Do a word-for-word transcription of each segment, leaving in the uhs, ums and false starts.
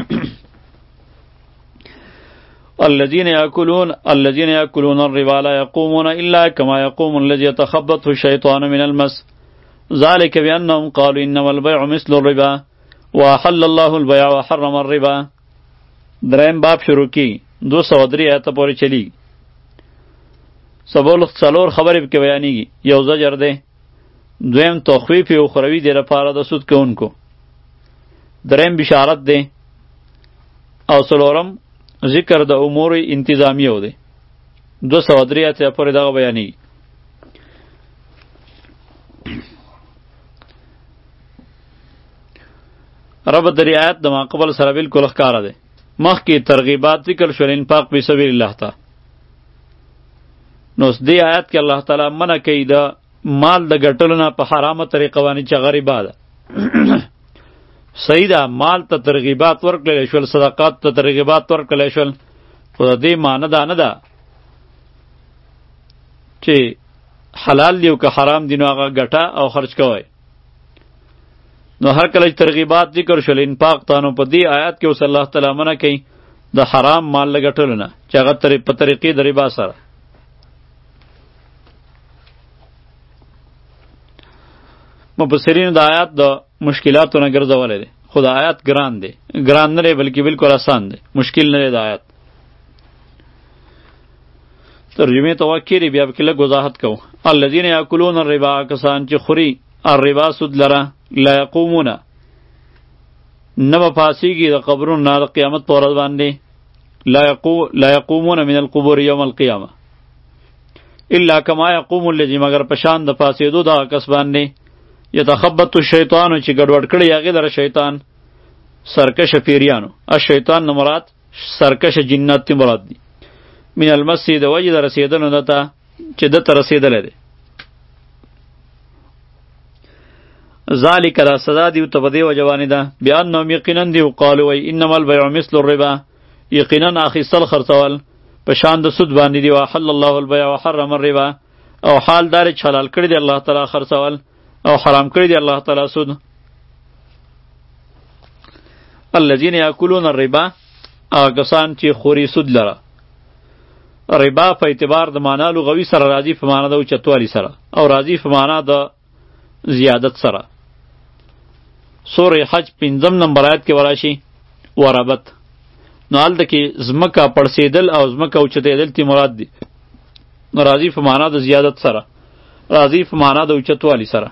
الذين يأكلون الذين يأكلون الربا لا يقومون إلا كما يقوم الذي يتخبطه الشيطان من المس ذلك بأنهم قالوا إنما البيع مثل الربا وأحل الله البيع وحرم الربا. دریم باب شروع کی دو سو دری آیت پوری چلی سبول څلور خبرې کې بیانېږي. یو زجر دی، دویم تخویف اخروی دی لپاره د سود کوونکو، دریم بشارت دی، او څلورم ذکر د امور انتظامیه دی. دو سو درې آیت پورې دغه بیانېږي. رب د رعایت د ماقبل سره بالکل ښکاره دی. مخکې ترغیبات ذکر شول انفاق فی سبیل الله ته، نو دې آیات کې الله تعالی منع کوي د مال د ګټلو نه په حرامه طریقه باندې چې غریبه ده. صحیح ده، مال ته ترغیبات ورکړلی شول، صدقات ته ترغیبات ورکړلی شول، خو د دې معنی دا نه ده چې حلال دی او که حرام دی نو هغه ګټه او خرج کوئ. نو هر کله چې ترغیبات ذکر شول انفاق ته، نو په دې آیات کې اوس الله تعالی منع کوي د حرام مال له ګټلو نه چې هغه په طریقې د ربا سره. مفسرین د آیات د مشکلاتو نه ګرځولی دی، خو د آیات ګران دی، ګران نه دی بلکې بالکل آسان دی، مشکل نه دی د آیات. ترجمې ته وکړي بیا پکې لږ وضاحت کوو. الذین یاکلون الربا، کسان چې خوري الربا سود لره، لا یقومونه نه به پاسیږي د قبرونو نه د قیامت په ورځ باندې، لا یقو لا یقومون من القبور یوم القیامه الا کما یقوم الذی، مگر پشان د پاسېدو دغه کس باندې یتخبط الشیطان چې ګډوډ کړي هغې لره شیطان، سرکشه پیریانو. الشیطان نه مراد سرکشه جنات تی مراد دي، من المسی د وجې د رسېدلو ده ته چې ده ته رسېدلی دی. ذالک دا سزا دیو ته په دې وجه باندې ده بأنهم یقینا دیو قالو وی انما البیع مثل الربا، یقینا اخیستل خرڅول په شان د سود باندې دی. وحل الله البیع وحرم الربا، او حال دار چې حلال کړی دی الله تعالی خرڅول او حرام کړی دی الله تعالی سود. الذین یاکلون الربا، هغه کسان چې خوري سود لره. ربا په اعتبار د معنا لغوي سره راځي په معنا د اوچتوالي سره، او راځي په معنا د زیادت سره. سورې حج پنځم نمبر آیت کې وراشي وربت، نو هلته کې ځمکه پړسېدل او ځمکه اوچتېدل تی مراد دي، نو راځي په معنا د زیادت سره، راځي په معنا د اوچتوالي سره.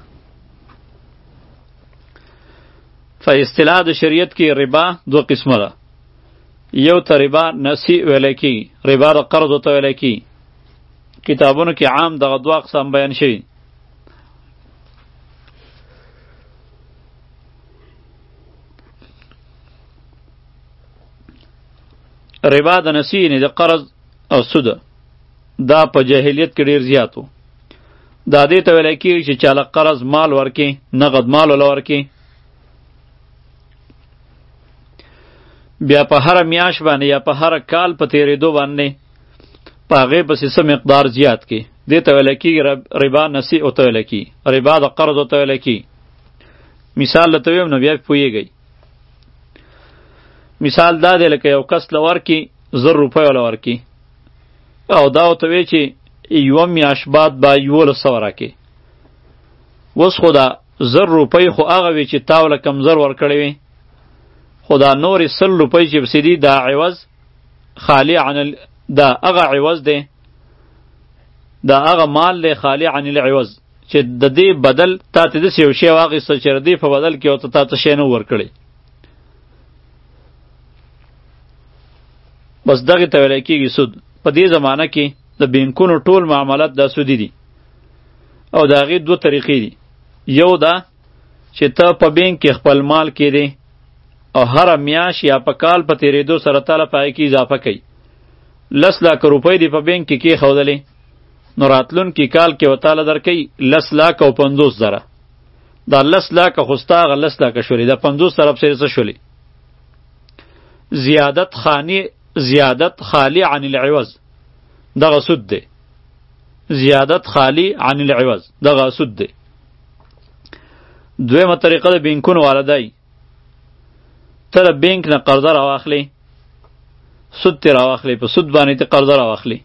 په اصطلاح د شریعت کې ربا دو قسمه ده. یو ته ربا نسی ویلی کېږي، ربا د قرضو ته ویلی کېږي. کتابونو کې عام دغه دوه اقسام بیان شوي. ربا د نسی یعنی د قرض او سود، دا په جاهلیت کې ډیر زیات و. دا دې ته ویلی کېږي چې چاله قرض مال ورکې، نقد مال وله ورکې، بیا په هره میاشت باندې یا په هره کال په تېرېدو باندې په هغې پسې څه مقدار زیات کړي، دې ته ویلی کېږي ربا نسی ورته ویلی کېږي، ربا د قرض ورته ویلی کېږي. مثال درته ویم نو بیا پوهېږئ. مثال دا دی لکه یو کس له ورکي زر روپۍ وله ورکي، او دا ورته وی چې یوه میاشت بعد به یولس سوه راکې. اوس خو دا زر روپۍ خو هغه وي چې تا وله کم زر ورکړی وي، خو دا نورې سل روپۍ چې پسې دي دا عوض خالی عن ال... دا هغه عوض دی، دا هغه مال دی خالی عن العوض چې د دې بدل تا ته داسې یو شی واخیسته چې د دې په بدل کې ورته تا ته شی نه ورکړی. بس دغې ته ویلی کېږي سود. په دې زمانه کې د بینکونو ټول معاملات دا سودي دي، او د هغې دوه طریقې دي. یو دا چې ته په بینک کې خپل مال کېدی او هره میاشت یا په کال په تېرېدو سره تاله په هغې کې اضافه کوي. لس لاکه روپۍ دې په بینک کې کېښودلې، نو راتلونکي کال کې به تاله درکوي لس لاکه او پنځوس زره. دا لس لاکه خو ستا هغه لس لاکه شولې، دا پنځوس زره پسې څه شولې؟ زیادت خانی زیادت خالی عن العوض، دغه سود دی. زیادت خالی عن العوض دغه سود دی. دویمه طریقه د بینکونو والا دی، ته د بینک نه قرضه راواخلې، سود ترې راواخلې، په سود باندې ته قرضه راواخلې.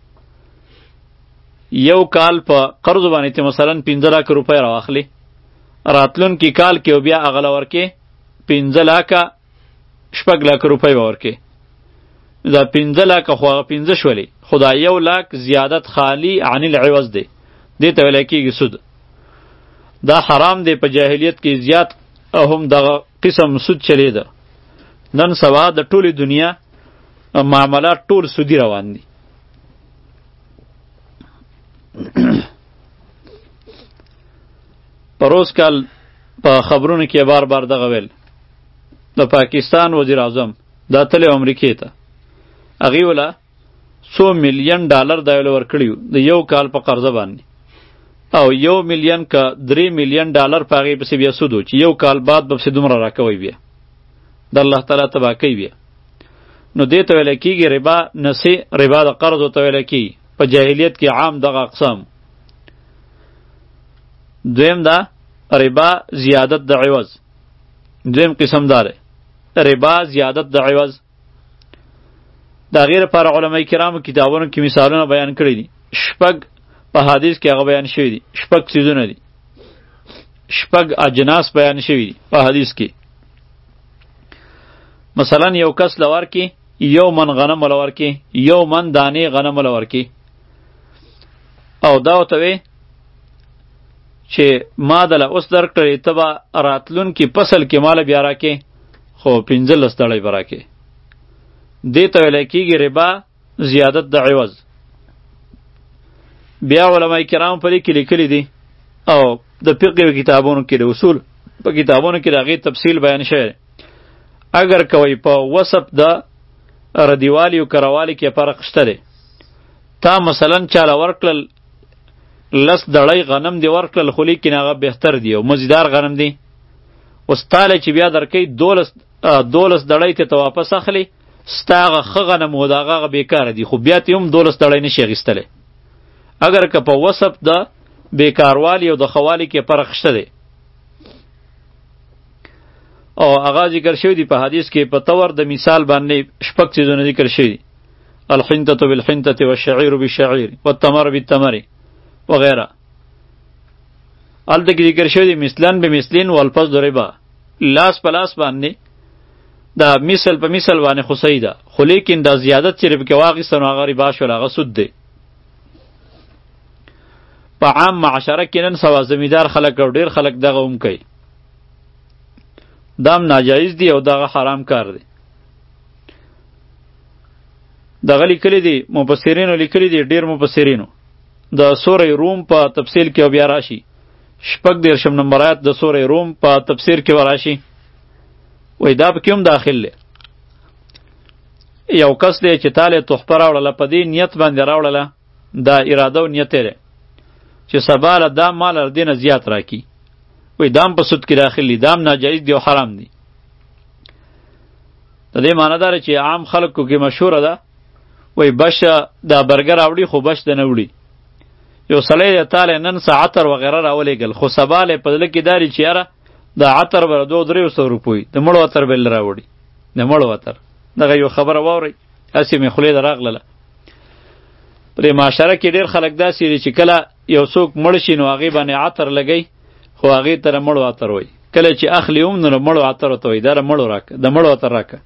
یو کال په قرض باندې ته مثلا پنځه لک روپۍ راواخلې، راتلونکي کال کې بیا هغه له ورکې پنځه لکه شپږ لک روپۍ به ورکې. دا پنځه لکه خو هغه پنځه شولې، خو دا یو لک زیادت خالی عن العوض دی، دې ته ویلی کېږي سود. دا حرام دی، په جاهلیت کې زیات هم دغه قسم سود چلیده. نن سبا د ټولې دنیا معاملات ټول سودی روان دي. پروز کال په خبرونو کې بار بار دغه ویل، د پاکستان وزیر اعظم دا تللی امریکې ته، هغې وله څو میلیون ډالر دا ویله ورکړي وو د یو کال په قرضه باندې، او یو میلیون که درې میلیون ډالر په هغې پسې بیا سود و چې یو کال بعد به پسې دومره راکوئ بیا د الله تعالی تباه کوي بیا. نو دې ته ویلی کېږي ربا نسې، ربا د قرضو ته ویلی کېږي. په جاهلیت کې عام دغه اقسام. دویم دا ربا زیادت د عوض، دویم قسم داره ربا زیادت د عوض. دا غیر پر علماء کرامو کتابونو کې مثالونه بیان کړي دي. شپږ په حدیث کې هغه بیان شوي دي، شپږ څیزونه دي، شپږ اجناس بیان شوي دي په حدیث کې. مثلا یو کس لور کې یو من غنم لور کې یو من دانې غنم لور کې، او دا ورته وی چې ما دله اوس درکړې ته به راتلونکي فصل کې ماله بیا راکې، خو پنځلس دړۍ به راکې. دې ته ویلی کېږي ربا زیادت د عوض. بیا علماء کرام په دې کې لیکلي دي، او د فقه کتابونو کې د اصول په کتابونو کې د هغې تفصیل بیان شوی. اگر کوي په وصف د ردیوالي او کروالي کې فرق شته دی. تا مثلا چاله ورکړل لس دړۍ غنم دی ورکړل، خو لیکن هغه بهتر دی او مزیدار غنم دی. اوس تاله چې بیا درکوي دولس دولس دړۍ ته ته واپس اخلي، ستا هغه ښه غنم و د هغه هغه بېکاره دي، خو بیا ته هم دولس دړۍ نشي اخیستلی. اگر که په وصف د بیکاروالي او د خوالي کې فرق شته دی. او هغه ذکر شوی دی په حدیث کې په طور د مثال باندې شپږ څیزونه ذکر شوي دي: الحنطة بالحنطة والشعير بالشعير والتمر بالتمر وغیره. هلته کې ذکر شوی دی مثلن بمثلین والفضل ربا، لاس په لاس باندې دا مثل په مثل باندې خو صحیح ده، خو لیکن دا زیادت چې ربا کې واخیسته نو هغه ربا شول، هغه سود دی. په عام معاشره کې نن سبا زمیندار خلک او ډېر خلک دغه هم کوي. دام ناجایز دی او دغه حرام کار دی. دغه لیکلی دی مفسرینو لیکلی دی، ډېر مفسرینو د سورې روم په تفصیل کې بیا راشي، شپږ دېرشم نمبر آیات د سورې روم په تفسیر کې وراشي، وایي دا پکې هم داخل دی. یو کس دی چې تاله تحفه راوړله، په دې نیت باندې راوړله، دا اراده او نیت دی چې سبا له دا مال له دې نه زیات راکړي، وایي دا هم په سود کې داخل دی، دا هم ناجایز دی او حرام دی. د دې معنی دا چې عام خلکو کې مشهوره ده، وایي بش دا برګر راوړي خو بش د نه وړي. یو سړی د تاله نن څه عطر وغیره راولېږل، خو سبا له په زړه کې داري چې یاره دا عطر به دوه درې سوه روپۍ د مړو عطر به یې راوړي، د مړو عطر. دغه یو خبره واورئ، هسې مې خولې ته راغلله. په دې معاشره کې ډېر خلک داسې دي چې کله یو څوک مړ شي نو هغې باندې عطر لګوي، خو هغې ته د مړو عطر وایي. کله چې اخلي هم نو د مړو عطر ورته وایي دا د مړو راکه، د مړو عطر راکه.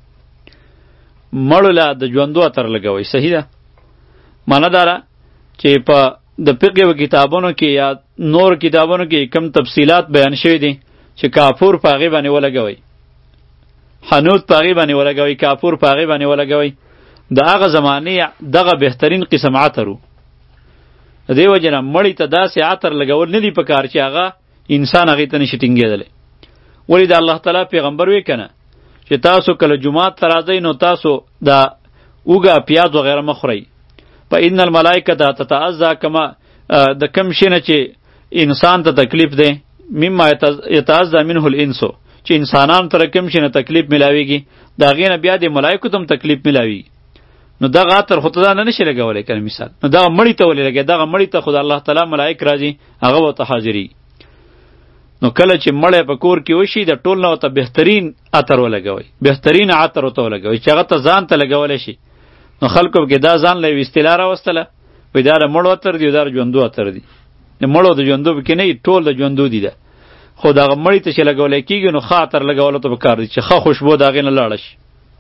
مړو له د ژوندو عطر لګوئ، صحیح ده. معنی دا ده چې په د فقه کتابونو کې یا نور کتابونو کې کم تفصیلات بیان شوي دي چې کافور په هغې باندې ولګوئ، حنوت په هغې باندې ولګوئ، کافور په هغې باندې ولګوئ. د هغه زمانې دغه بهترین قسم عطر و. د دې وجې نه مړي ته داسې عطر لګول نه دي په کار چې هغه انسان هغې ته نشي ټینګېدلی. ولې د الله تعالی پیغمبر وی که نه چې تاسو کله جومات ته راځئ نو تاسو دا اوږه پیاز وغیره مه خورئ. فإن الملائکة تتعزى کما د کم شي نه چې انسان ته تکلیف دی، مما یتعزى منه الانسو، چې انسانانو ته کم شي نه تکلیف ملاویږي د هغې نه بیا د ملایکو ته هم تکلیف ملاویږي. نو دغه عطر خو ته دا نه نشي لګولی که مثال، نو دغه مړي ته ولې لګوي؟ دغه مړي ته خو د الله تعالی ملایک راځي، هغه ورته حاضري. نو کله چې مړی په کور کې وشي د ټول نه ورته بهترین عطر ولګوئ، بهترین عطر ورته ولګوئ چې هغه ته ځان ته لګولی شي. نو خلکو کې دا ځان له یوې اصطلاح راوستله، وایي دا د مړو عطر دی، دا د ژوندو عطر دی. د مړو د ژوندو پکې نه وي، ټول د ژوندو دي ده. خو دغه مړي ته چې لګولی کېږي نو ښه عطر لګولو ته پکار دی چې ښه خوشبو د هغې نه لاړه شي.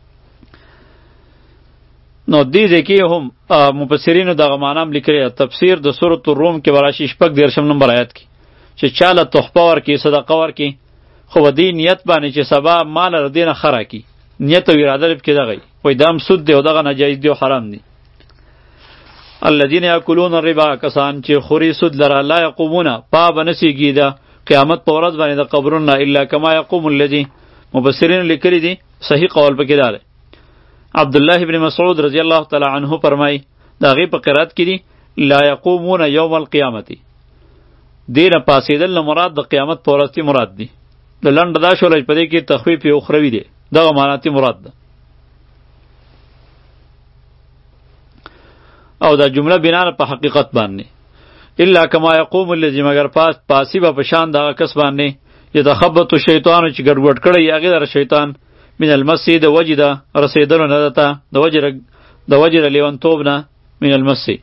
نو دې ځای کې هم مفسرینو دغه معنا هم لیکلې ده. تفسیر د سورة الروم کې به راشي شپږ دېرشم نمبر آیات کې چې چاله تحفه ورکړي، صدقه ورکړي، خو په دې نیت باندې چې سبا مال له دې نه ښه راکړي، نیت او اراده یې پکې دغه وي. وایي دا هم سود دی او دغه ناجایز دی او حرام دی. الذین یاکلون الربا، کسان چې خوري سود لره، لا یقومون، پا به نسیږي د قیامت په ورځ باندې د قبرونه الا کما یقوم الذی. مفسرین لیکلی دي صحیح قول پکې دا دی. عبدالله ابن مسعود رضی الله تعالی عنه فرمایي د هغې په قرات کې دي لا یقومون یوم القیامت. دې نه پاسېدل نه مراد د قیامت په ورځ مراد دی. د لنډه دا شوله چې په دې کې تخویف اخروي دی، دغه معناتې مراد ده. او دا جمله بنا په حقیقت باندې الا کما یقوم الذی، مگر پاس پاسی به په شان دغه کس باندې یتخبط الشیطان چې ګډوډ کړی هغې دره شیطان من المسی د وجې د رسېدلو نه ده ته د وجې د وجې د لیونتوب نه من المسی.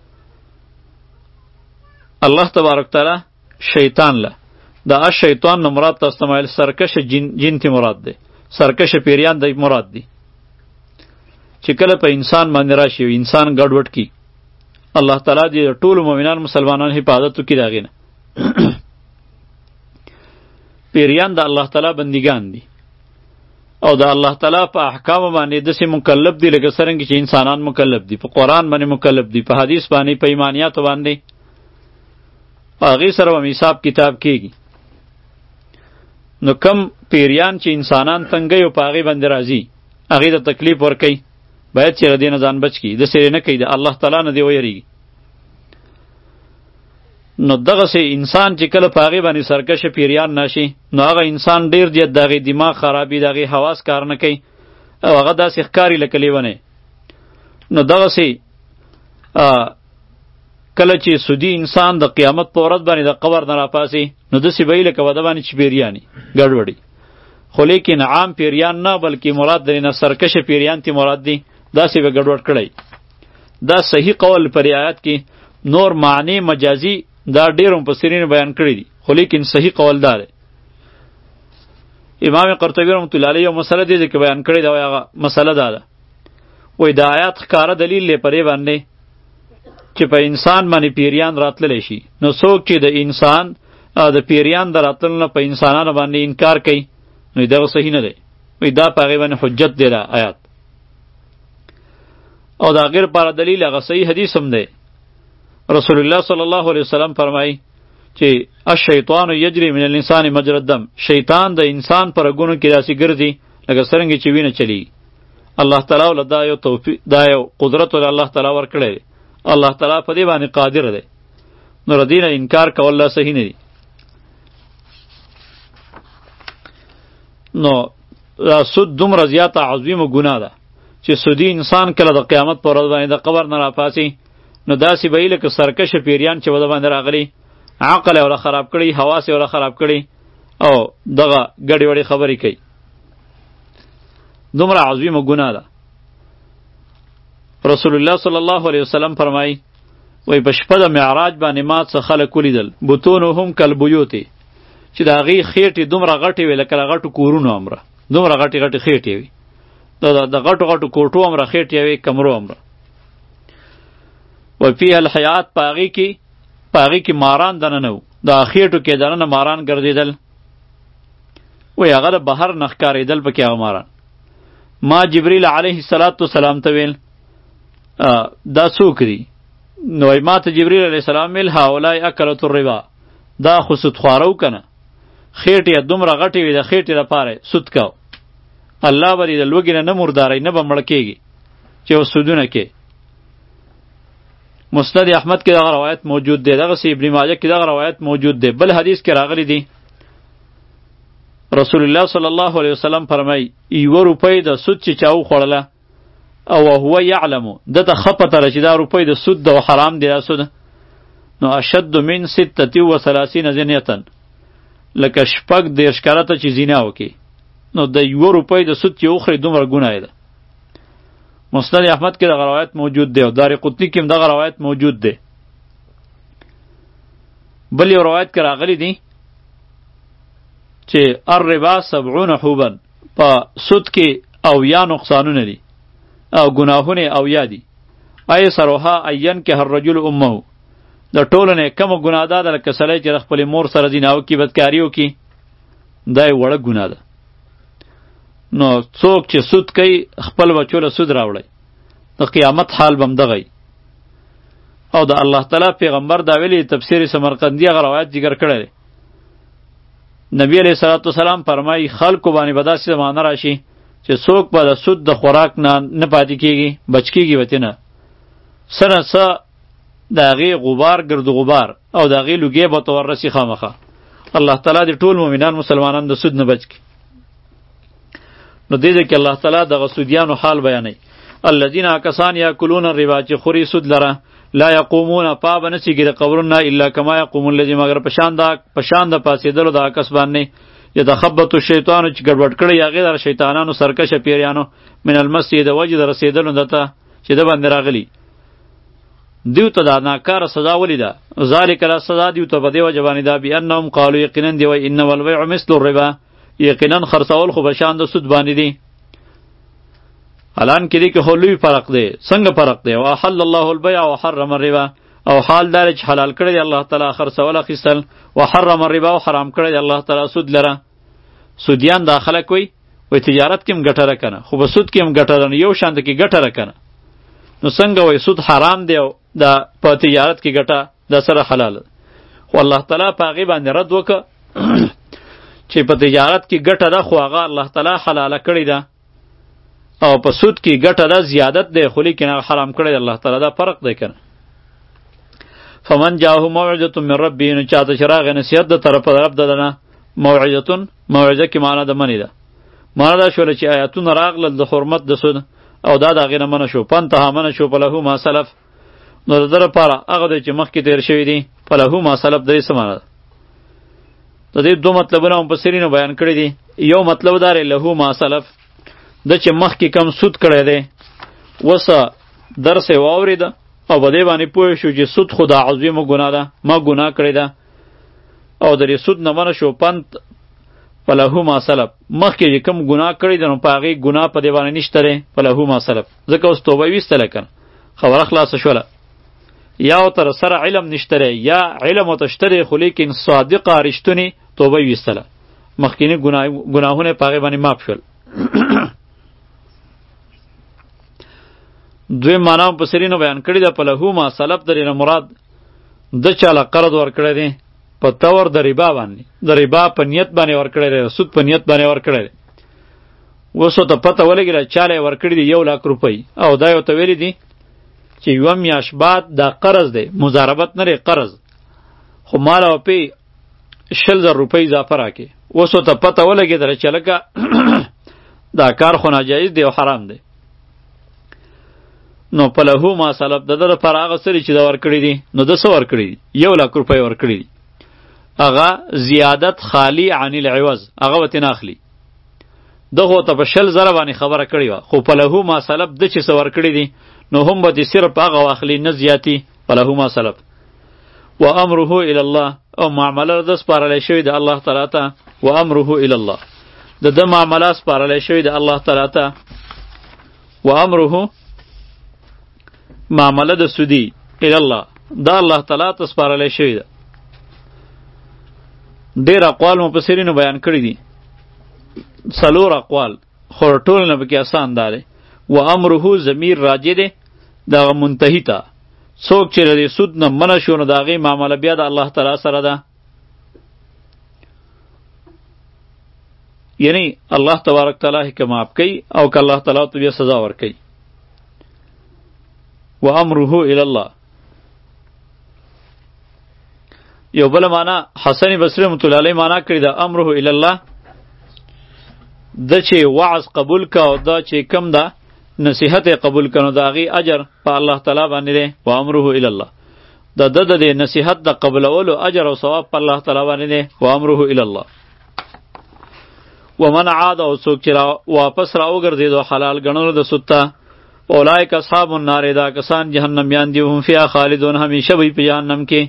الله تبارک تعالی شیطان له د اش شیطان نه مراد تاسو ته مایل سرکش جن جن تی مراد دی، سرکش پیریان دی مراد دی چې کله په انسان باندې راشي او انسان ګډوډ کی، الله تعالی دې ټول مؤمنان مسلمانان حفاظت وکړي د هغې نه. پیریان د الله تعالی بندگان دي او د الله تعالی په احکام باندې داسې مکلف دي لکه څرنګه چې انسانان مکلف دي، په قرآن باندې مکلف دي، په حدیث باندې، په ایمانیاتو باندې، په هغې سره به حساب کتاب کېږي. نو کم پیریان چې انسانان تنګوي او په هغې باندې راځي، هغې ته تکلیف ورکوي، باید چې له دې نه ځان بچ کړي، داسې نه کوي، د الله تعالی نه دې ویریږي. نو دغسې انسان چې کله په هغې باندې سرکشه پیریان ناشي، نو هغه انسان ډېر زیات د هغې دماغ خرابي، د هغې حواس کار نه کوي او هغه داسې ښکاري لکه لیونی. نو دغسې کله چې سودي انسان د قیامت په ورځ باندې د قبر نه راپاسي، نو داسې به وي لکه وده باندې چې پیریاني ګډوډي. خو لیکن عام پیریان نه بلکې مراد درې نه سرکشه پیریان تی مراد دي، داسې به ګډوډ کړی. دا صحیح قول پر آیات کې نور معنی مجازي دا ډېر مفسرین بیان کړي دي، خو لیکن صحیح قول دا دی. امام قرطبي رحمة الله علیه یو مسله دې کې بیان کړې ده، هغه مسله دا ده، وایي دا آیات ښکاره دلیل دی پرې باندې چې په انسان باندې پیریان راتللی شي. نو څوک چې د انسان د پیریان د راتللو نه په انسانانو باندې انکار کوي، نو دغه صحیح نه دی. وایي دا په هغې باندې حجت دی دا آیات. او دا غیر پر دلیل هغه صحیح حدیث هم دی. رسول الله صلی الله علیه وسلم فرمایي چې الشیطان یجری من الانسان مجرى الدم، شیطان د انسان پر رګونو کې داسې ګرځي لکه څرنګه چې وینه چلیږي. الله تعالی ول دا یو توفیق، دا یو قدرت ول الله تعالی ورکړی دی، الله تعالی په دې باندې قادر دی. نو ردی نه انکار کول لا صحیح نه دی. نو سود دومره زیاته عظیمه ګناه ده چې سودی انسان کله د قیامت پر ورځ باندې د قبر نه راپاسي، نو داسې به یې لکه سرکشه پیریان چې وده باندې راغلي، عقل یې وله خراب کړي، حواس یې وله خراب کړي او دغه ګډې وډې خبرې کوي. دومره عظیمه ګناه ده. رسول الله صلی الله علیه وسلم فرمایي وایي په شپه د معراج باندې ما څه خلک ولیدل، بطونهم کالبیوتې، چې د هغې خېټې دومره غټې وې لکه د غټو کورونو همره، دومره غټې غټې خېټې وې، د غټو غټو کوټو همره خېټې وې، کمرو همره. و فیها الحیات، په هغې کې په هغې کې ماران دننه و، د خېټو کې دننه ماران ګرځېدل. وایي هغه د بهر نه ښکارېدل پکې هغه ماران. ما جبریل علیه السلام ته ویل دا څوک دي؟ نو وایي ما ته جبریل علیه السلام ویل هؤلاء اکلة الربا، دا خو سودخواره و که نه، خېټې یې دومره غټې وې، د خېټې لپاره سود کو. الله به دې د لوږې نه نه مردارئ، نه به مړه کېږي چې اوس سودونه کې. مسند احمد کې دغه روایت موجود دی، دغسې ابن ماجه کې دغه روایت موجود دی. بل حدیث کې راغلی دی رسول الله صلی الله علیه وسلم فرمایي یوه روپۍ د سود چې چا وخوړله او هو یعلم، دته ښه پته ده چې دا روپۍ د سود ده او حرام دی دا سود، نو اشد من ستة و ثلاثین زنیة، لکه شپږ دېرش کرته چې زینا وکړي نو د یوه روپۍ د سود چې وخوري دومره ګناه ده. مسند احمد کې دغه روایت موجود دی او دارقطني کې هم دغه روایت موجود دی. بل یو روایت کې راغلی دی چې الربا سبعون حوبا، په سود کې اویا نقصانونه دي او ګناهونه اویا دي. ایسرها ان ينکح الرجل امه، د ټولو نه کمه ګناه ده لکه سړی چې د خپلې مور سره زنا وکړي، بدکاري وکړي، دا یې وړه ګناه ده. نو څوک چې سود کوي خپل بچو له سود راوړی، د قیامت حال به همدغه وي. او د الله تعالی پیغمبر دا ویلي، تفسیر سمرقندي هغه روایت ذکر کړی دی. نبی علیه صلوات وسلام فرمایي خلکو باندې به داسې زمانه راشي چې څوک به د سود د خوراک نه نه پاتې کېږي، بچ کېږي ورته نه، څه نه څه د هغې غبار ګرد غبار او د هغې لوګې به ته وررسي خامخا. الله تعالی د ټول مؤمنان مسلمانان د سود نه بچ کړي. نو دې ځای کې الله تعالی دغه سودیانو حال بیانوي. الذین کسان یاکلون الربا، چې خوري سود لره، لا یقومون پا به نڅېږي د قبرونه الا کما یقوم الذي، مگر پشان د پشان د پاڅېدلو د کس باندې یتخبط الشیطان چې ګډوډ کړی هغې در شیطانانو سرکشه پیریانو من المس د وجې د رسېدلو دته چې د باندې راغلي. دیو ته دا ناکاره سزا ولې ده؟ ذلک لا سزا دیو ته په دې وجه باندې ده بانهم قالوا یقینا دی وایي انما البیع مثل الربا، یقینا خرڅول خو به شان د سود باندې دي. الان کې دی کې خو لوی فرق دی. څنګه فرق دی؟ واحل الله البیع وحرم الربا، او حال دار چې حلال کړی دی الله تعالی خرڅول اخیستل، وحرم الربا، او حرام کړی دی الله تعالی سود لره. سودیان دا خلک وایي وایي تجارت کې هم ګټه راکنه، خو به سود کې هم ګټه ده، یو شان کې ګټه راکنه. نو څنګه وایي سود حرام دی او دا په تجارت کې ګټه دا سره حلال ده؟ خو الله تعالی په هغې باندې رد وکړه چې په تجارت کې ګټه ده خو هغه الله تعالی حلاله کړې ده، او په سود کې ګټه ده زیادت دی خو لیکن هغه حرام کړی دی الله تعالی. دا فرق دی که نه؟ فمن جاءه موعظة من ربه، نو چاته چې راغی نصیحت د طرفه د رب د ده نه، موعظة موعظه کې معنا د منې ده. معنا دا شوله چې آیاتونه راغلل د حرمت د سود او دا د هغې نه منع شو، فانتهی منع شو، فله ما سلف، نو د ده لپاره هغه دی چې مخکې تیر شوي دي. فله ما سلف د دې څه معنا ده؟ د دې دوه مطلبونه مفسرینو بیان کړي دي. یو مطلب دا دی له ما سلف، د چې مخکې کم سود کړی دی وسه درس یې واورېده او په دې باندې پوه شو چې سود خو دا عظیمه ګناه ده، ما ګناه کړې ده او د دې سود نه منع شو. پند فله ما سلف، مخکې چې کم ګناه کړی ده نو په هغې ګناه په دې باندې نشته دی، فله ما سلف، ځکه اوس توبه یې ویستله که نه، خبره خلاصه شوله. یا ورته سره علم نشته دی یا علم ورته شته دی خو لیکن صادقه رښتونې توبه یې ویستله، مخکیني ګناهونه په هغې باندې معاف شول. دویم معنا مفسرینو بیان کړې ده په له ما سلف درې نه مراد د چاله قرض ورکړی دی په طور د ربا باندې، د ربا په نیت باندې ورکړی دی، سود په نیت باندې ورکړی دی. اوس ورته پته ولګېده چاله یې ورکړي دي یو لاک روپۍ او دا یې ورته ویلي دي چې یوه میاشت بعد دا قرض دی، مضاربت نه دی قرض، خو ماله وپې شل زر روپۍ اضافه راکړې. اوس ورته پته ولګېدله چې لکه دا کار خو ناجایز دی او حرام دی. نو په له ما سلف د ده لپاره هغه څه چې دا ورکړي دي نو ده څه ورکړي دي؟ یو لاک روپۍ ورکړي دي، هغه زیادت خالی عن العوض، هغه ورته نه اخلي. دغه ته په شل زره باندې خبره کړې وه، خو په له ما سلف ده چې څه ورکړي دي نو هم به دې صرف هغه واخلي نه زیاتي. په له ما سلف و امره الی الله، او معامله ده سپارلی شوې ده الله تعالی ته. و امره الی الله، د ده معامله سپارلی شوې ده الله تعالی ته. و امره معامله د سودی الی الله، دا الله تعالی ته سپارلی شوې ده. ډېر اقوال مفسرینو بیان کړي دي، څلور اقوال، خو ټول نه پکې آسان دا دی. و امره ضمیر راجع دی دغه منتهی ته، څوک چې د سود نه منع شو نو د هغې معامله بیا د الله تعالی سره ده، یعنی الله تبارک تعالی که معاف کوي او که الله تعالی ته بیا سزا ورکوي. و امره الی الله. یو بل معنا حسن بصری رحمة الله علیه معنا کړی ده امره الی الله، د چې وعظ قبول کا او دا چې کم ده نصیحت قبول کنو دا غي اجر په الله تعالی باندې ده. و امره الی الله. د د د نصیحت د قبلولو اجر او ثواب په الله تعالی باندې دی. و امره الی الله. ومن عاد او څوک چې را واپس را وګرځېدو حلال ګڼلو د سود ته، اولئک اصحاب النار، دا کسان جهنمیان دي، هم فیها خالدون، همیشه وي په جهنم کې.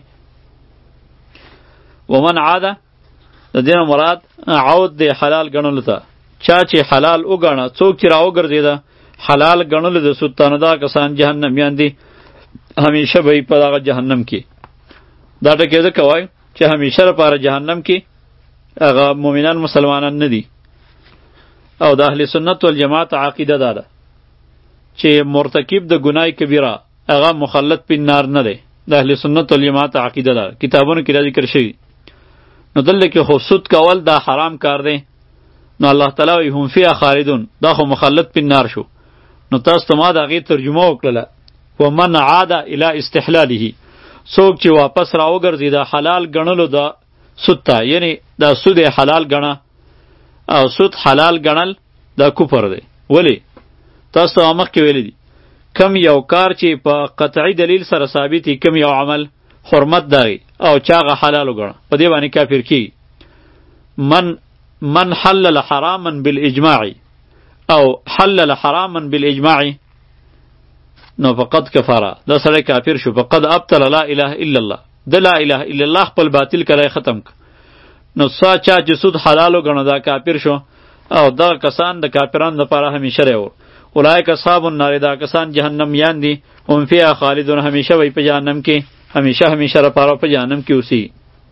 ومن عاد د دې نه مراد عود دی حلال ګڼلو ته. چا چې حلال وګڼه، څوک چې را وګرځېده حلال ګڼلو د سود ته، نو دا کسان جهنمیان دي، همیشه وي په دغه جهنم کې. دا ټکي ځکه وایي چې همیشه لپاره جهنم کې هغه مؤمنان مسلمانان نه دي. او د اهل سنت والجماعت عقیده دا ده چې مرتکب د ګناه کبیره هغه مخلد په نار نه دی. د اهل سنت والجماعت عقیده ده، کتابونو کې ذکر شوی. نو دلته کې خو سود کول دا حرام کار دی، نو الله تعالی وی هم فیها خالدون، دا خو مخلد په نار شو. نو تاسو ته ما د هغې ترجمه وکړله، ومن عاد الی استحلاله، څوک چې واپس را وګرځېده حلال ګڼلو د سود ته، یعنی دا سود حلال ګڼه، او سود حلال ګڼل دا کفر دی. ولی؟ تاسو ته مخکې ویلی دي کم یو کار چې په قطعی دلیل سره ثابت وي، کم یو عمل حرمت داغي او چاغه حلال وګڼه، په دې باندې کافر کی. من من حلل حراما بالاجماع او حلل حراما بالاجماع، نو فقط کفاره، دا سړی کافر شو. فقد ابطل لا اله الا الله، د لا اله الا الله خپل باطل کړی ختم ک. نو سا چا چې سود حلال وګڼه دا کافر شو، او دا کسان د کافرانو لپاره همیشه دی. اولئک اصحاب النار، دا کسان جهنمیان دي، هم فیها خالدون، همیشه وي په جهنم کې، همیشه همیشه لپاره په جهنم کې اوسي.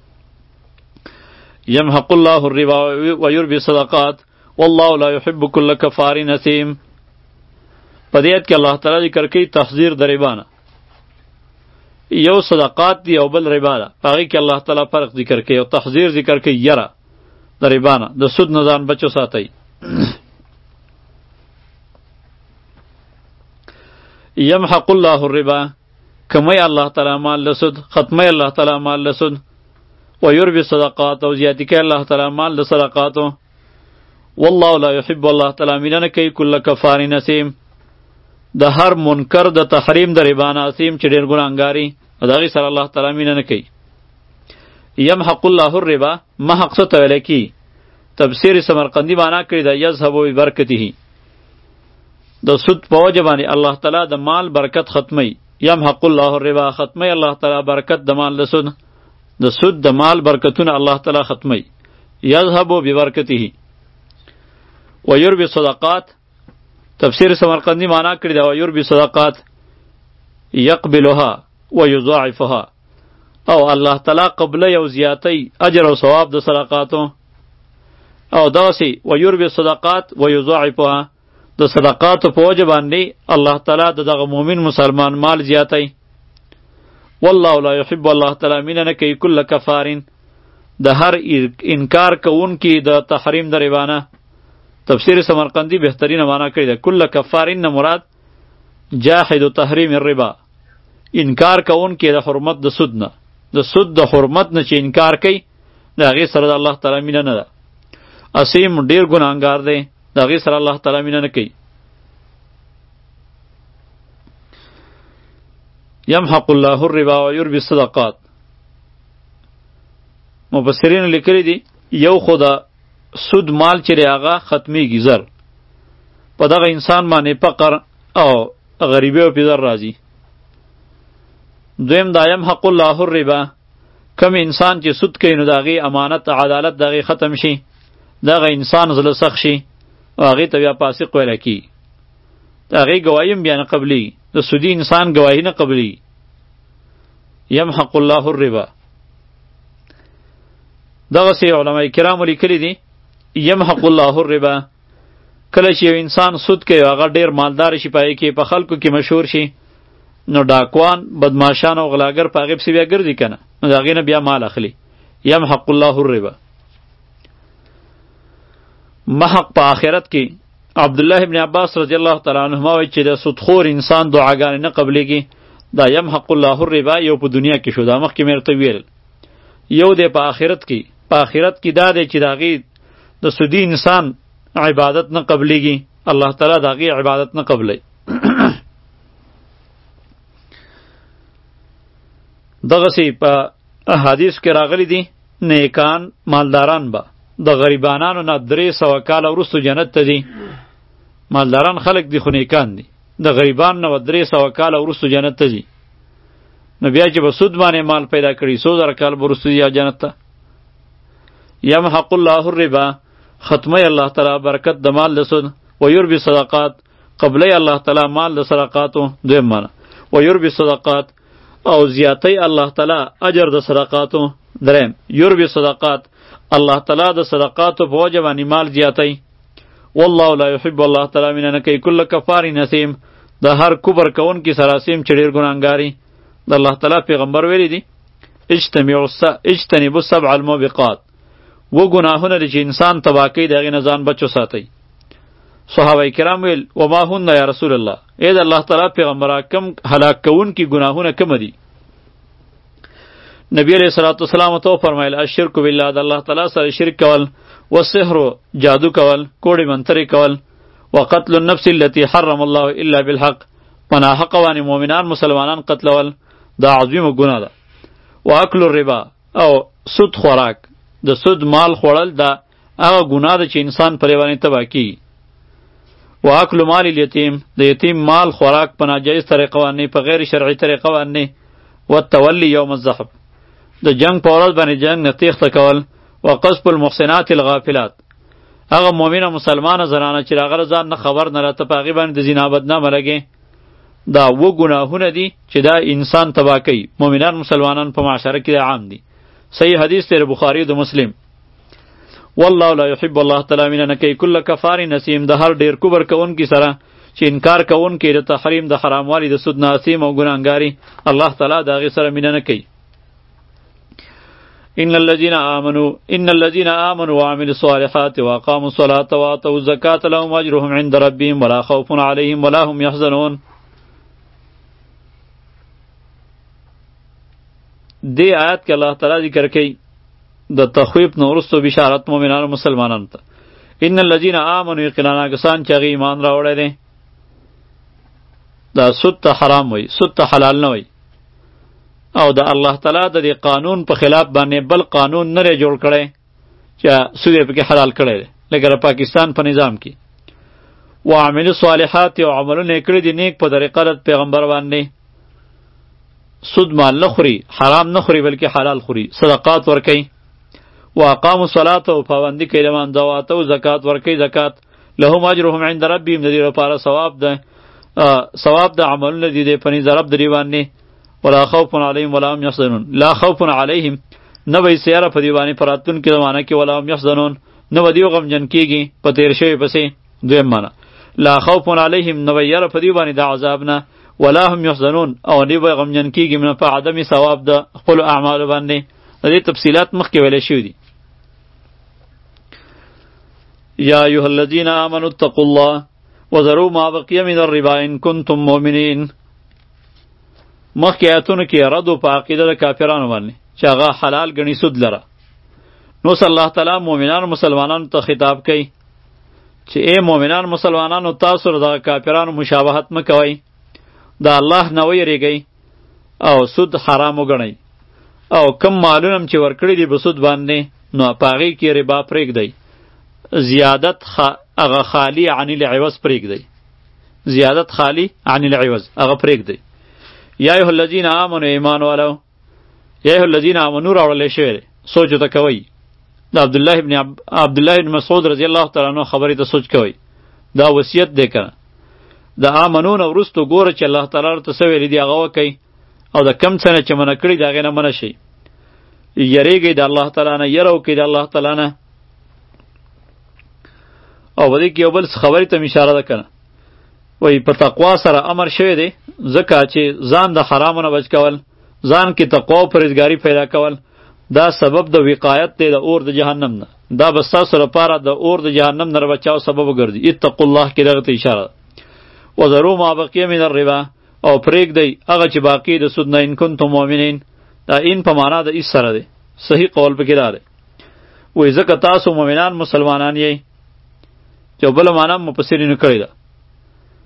یمحق الله الربا ویربی الصدقات والله لا يحب كل كفار اثیم. په دې آیت کې الله تعالی ذکر کوي تحذیر د ربا نه. یو صدقات دی او بل ربا ده، په هغې کې الله تعالی فرق ذکر کوي او تحذیر ذکر کوي یره د ربا نه، د سود نه ځان بچو ساتئ. یمحق الله الربا، کمی الله تعالی مال لسود، ختمی الله تعالی مال لسود، و یربی صدقات، او زیاتی کوي الله تعالی مال د صدقاتو. والله لا يحب، الله تعالی مینه نه کوي کل کفار اثیم، د هر منکر د تحریم د ربا نه اثیم چې ډېر ګناهګاري، او د هغې سره الله تعالی مینه نه کوي. یمحق الله الربا، محق څه ته ویلی کي؟ تفسیر سمرقندي معنا کړې ده یذهب ببرکته، د سود په وجه باندې الله تعالی د مال برکت ختمی. یمحق الله الربا، ختمی الله تعالی برکت د مال د سود، د سود د مال برکتونه الله تعالی ختمی. یذهب ببرکته و یربی صدقات، تفسیر سمرقندی معنا کړی دا و یربی صدقات یقبلها و یضاعفها، او الله تعالی قبله یو زیاتی اجر او ثواب د صدقاتو، او داسې و یربی صدقات و یضاعفها، د صدقاتو په وجه باندې الله تعالی د دغه مؤمن مسلمان مال زیاتی. والله لا يحب، الله تعالی مینه نه کوي کل کفارین، د هر انکار کوونکي د تحریم د ربا نه. تفسیر سمرقندی بهترینه معنا کړی ده کل کفارین نه مراد جاحد تحریم الربا، انکار کوونکي د حرمت د سود نه، د سود د حرمت نه چې انکار کوي، د هغې سره د الله تعالی مینه نه ده. اسیم ډیر ګناهګار دی، د هغې سره الله تعالی مینه نه کوي. یمحق الله الربا و یربی الصدقات، مفسرین لیکلی دي یو خو د سود مال چې هغه ختمیږي زر، په دغه انسان باندې فقر او غریبی او پیدر راځي. دویم دا یمحق الله الربا، کم انسان چې سود کوي نو د هغې امانت عدالت د هغې ختم شي، دغه انسان زړه سخت شي او هغې ته بیا فاسق ویله کېږي، د هغې ګواهي هم بیا نه قبلېږي، د سودي انسان ګواهي نه قبلېږي. یمحق الله الربا. دغسې علماء کرامو لیکلي دي یمحق الله الربا، کله چې یو انسان سود کوي هغه ډېر مالدار شي، په هغې کې په خلکو کې مشهور شي، نو ډاکوان بدماشان او غلاګر په هغې پسې بیا ګرځي که نه، نو د هغې نه بیا مال اخلي. یمحق الله الربا. محق په آخرت کې عبدالله ابن عباس رضی الله تعالی عنهما وایي چې د سودخور انسان دعاګانې نه قبلېږي. دا یمحق الله الربا یو په دنیا کې شو، دا مخکې مې ورته ویل. یو دی په آخرت کې، په آخرت کې دا دی چې د هغې د سودي انسان عبادت نه قبلېږي، الله تعالی د هغې عبادت نه قبلوي. دغسې په حدیث کې راغلی دي نیکان مالداران به د غریبانانو نه درې سوه کاله وروستو جنت ته دي. مالداران خلک دي خو نیکان دي، د غریبان نه به درې سوه کاله وروستو جنت ته ځي. نو بیا چې به سود باندې مال پیدا کړي څو زره کال به وروستو ځي جنت ته. یمحق الله الربا، ختمی الله تعالی برکت د مال د سود. ویربي صدقات، قبلی الله تعالی مال د صدقاتو. دویم معنی ویربي صدقات، او زیاتی الله تعالی اجر د صدقاتو. دریم یربي صدقات، الله تعالی د صدقاتو په وجه باندې مال زیاتی. والله لا يحب، الله تعالی مینه نه کوي کل کفار نسیم، د هر کبر کوونکي سراسیم چې ډېر ګناهګاري. د الله تعالی پیغمبر ویلی دي اجتنبوا السبع الموبقات، و ګناهونه دي چې انسان تباه کوي د هغې نه ځان بچ وساتئ. صحابه کرام ویل وما هن یا رسول الله، ای د الله تعالی پیغمبره کم هلاک کوونکي ګناهونه کوم دي؟ نبی علیہ الصلوۃ والسلام تو فرمایل الشرک بالله، د الله تعالی سره شرک کول، والسحر جادو کول، کوړی منترې کول، وقتل النفس التي حرم الله الا بالحق، پناه حق باندې مؤمنان مسلمانان قتلول، دا عظیمه ګناه ده. واکل الربا، او سود خوراک، د سود مال خوړل دا هغه ګناه ده چې انسان پرې باندې تباه کیږي. واکل مال الیتیم، د یتیم مال خوراک په ناجایز طریقه باندې، په غیر شرعي طریقه باندې. والتولی یوم الزحف، د جنگ په ورځ باندې جنگ نه تیښته کول. وقذف المحسنات الغافلات، هغه مؤمنه مسلمانه زنانه چې هغه ځان نه خبر نه راته په هغې باندې د زنا بدنامه لګي. دا و ګناهونه دي چې دا انسان تباه کوي. مؤمنان مسلمانان په معاشره کې دا عام دي. صحیح حدیث دی بخاری د مسلم. والله لا يحب، الله تعالی مینه نه کوي کل کفار نسیم، د هر ډیر کبر کوونکي سره چې انکار کوونکي د تحریم د حراموالي د سود ناسیم او ګناهګاري، الله تعالی د هغې سره مینه نه کوي. ان الذين آمنوا ان الذين آمنوا وعملوا الصالحات واقاموا الصلاة وآتوا الزكاة لهم اجرهم عند ربهم ولا خوف عليهم ولا هم يحزنون. دی آیات کې الله تعالی ذکر کوي د تخویف نه وروسته بشارت مؤمنانو مسلمانانو ته. ان الذين آمنوا، یقینا کسان چې هغې ایمان راوړی دی. دا سود ته حرام وي، سود ته حلال نه وي. او د الله تعالی د دې قانون په خلاف باندې بل قانون نه لري جوړ کړی چې سود یې پکې حلال کړی دی، لکه د پاکستان په نظام کې. وعملوا الصالحات، او عملونه یې کړي دي نیک په طریقه د پیغمبر باندې. سود مال نه خوري، حرام نه خوري، بلکې حلال خوري. صدقات ورکوي. واقاموا الصلاة، او پابندي کوي د لمانځه. واتوا زکات، ورکوي زکات. لهم اجرهم عند ربهم، د دې لپاره ثواب ده، ثواب د عملونه دي د په نزد رب د دې باندې. ولا خوف علیهم ولا هم یحزنون، لا خوف علیهم، نه به یې سیاره په دې باندې په راتلونکي زمانه کې، ولا هم یحزنون، نه به دوی غمجن کېږي په تېر شوي پسې. دویم معنی لا خوف علیهم، نه به یاره په دوی باندې د عذاب نه، ولا هم یحزنون، او نه به غمجن کېږي نه په عدم ثواب د خپلو اعمالو باندې. د دې تفصیلات مخکې ویلی شوي دي. یا ایها الذین آمنوا اتقوا الله وذروا ما بقي من الربا ان کنتم مؤمنین. مخکې آیتونو کې رد و په عقیده د کافرانو باندې چې هغه حلال ګڼي سود لره. نو صلی الله تعالی مؤمنانو مسلمانانو ته خطاب کوي چې ای مؤمنان مسلمانانو، تاسو د کافرانو مشابهت مه کوئ، د الله نه ویریږئ او سود حرام وګڼئ، او کم مالونه چې ورکړي دي په سود باندې نو په هغې کې ربا پرېږدئ. زیادت هغه خالی عن العوض پرېږدئ، زیادت خالی عن العوض هغه پرېږدئ. یا ایها الذین آمنوا، ایمان والو، یا ایها الذین آمنوا راوړلی شوی دی، سوچ ته کوئ. د عبدالله ابن عبدالله ابن مسعود رضی الله تعالی عنه خبرې ته سوچ کوئ. دا وصیت دی که نه؟ د آمنو نه وروستو ګوره چې الله تعالی ورته څه ویلي دي هغه وکئ، او د کم څه نه چې منع کړي د هغې نه منع شئ. یریږئ د الله تعالی نه، یره وکئ د الله تعالی نه. او په دې کې یو بل خبرې ته م اشاره ده که نه؟ وی په تقوا سره امر شوی دی، ځکه چې ځان د حرامو نه بچ کول، ځان کې تقوا او پرهیزګاري پیدا کول، دا سبب د وقایت دی د اور د جهنم نه. دا به ستاسو لپاره د اور د جهنم نه بچاو سبب وګرځي. اتقوا الله کې دغه ته اشاره ده. وذروا ما بقي من الربا، او پرېږدئ هغه چې باقي د سود نه، ان کنتم مؤمنین. دا ان په معنا د ایس سره دی، صحیح قول پکې دا دی. وایي ځکه تاسو مؤمنان مسلمانان یئ، چې بله معنا مفسرینو کړې ده.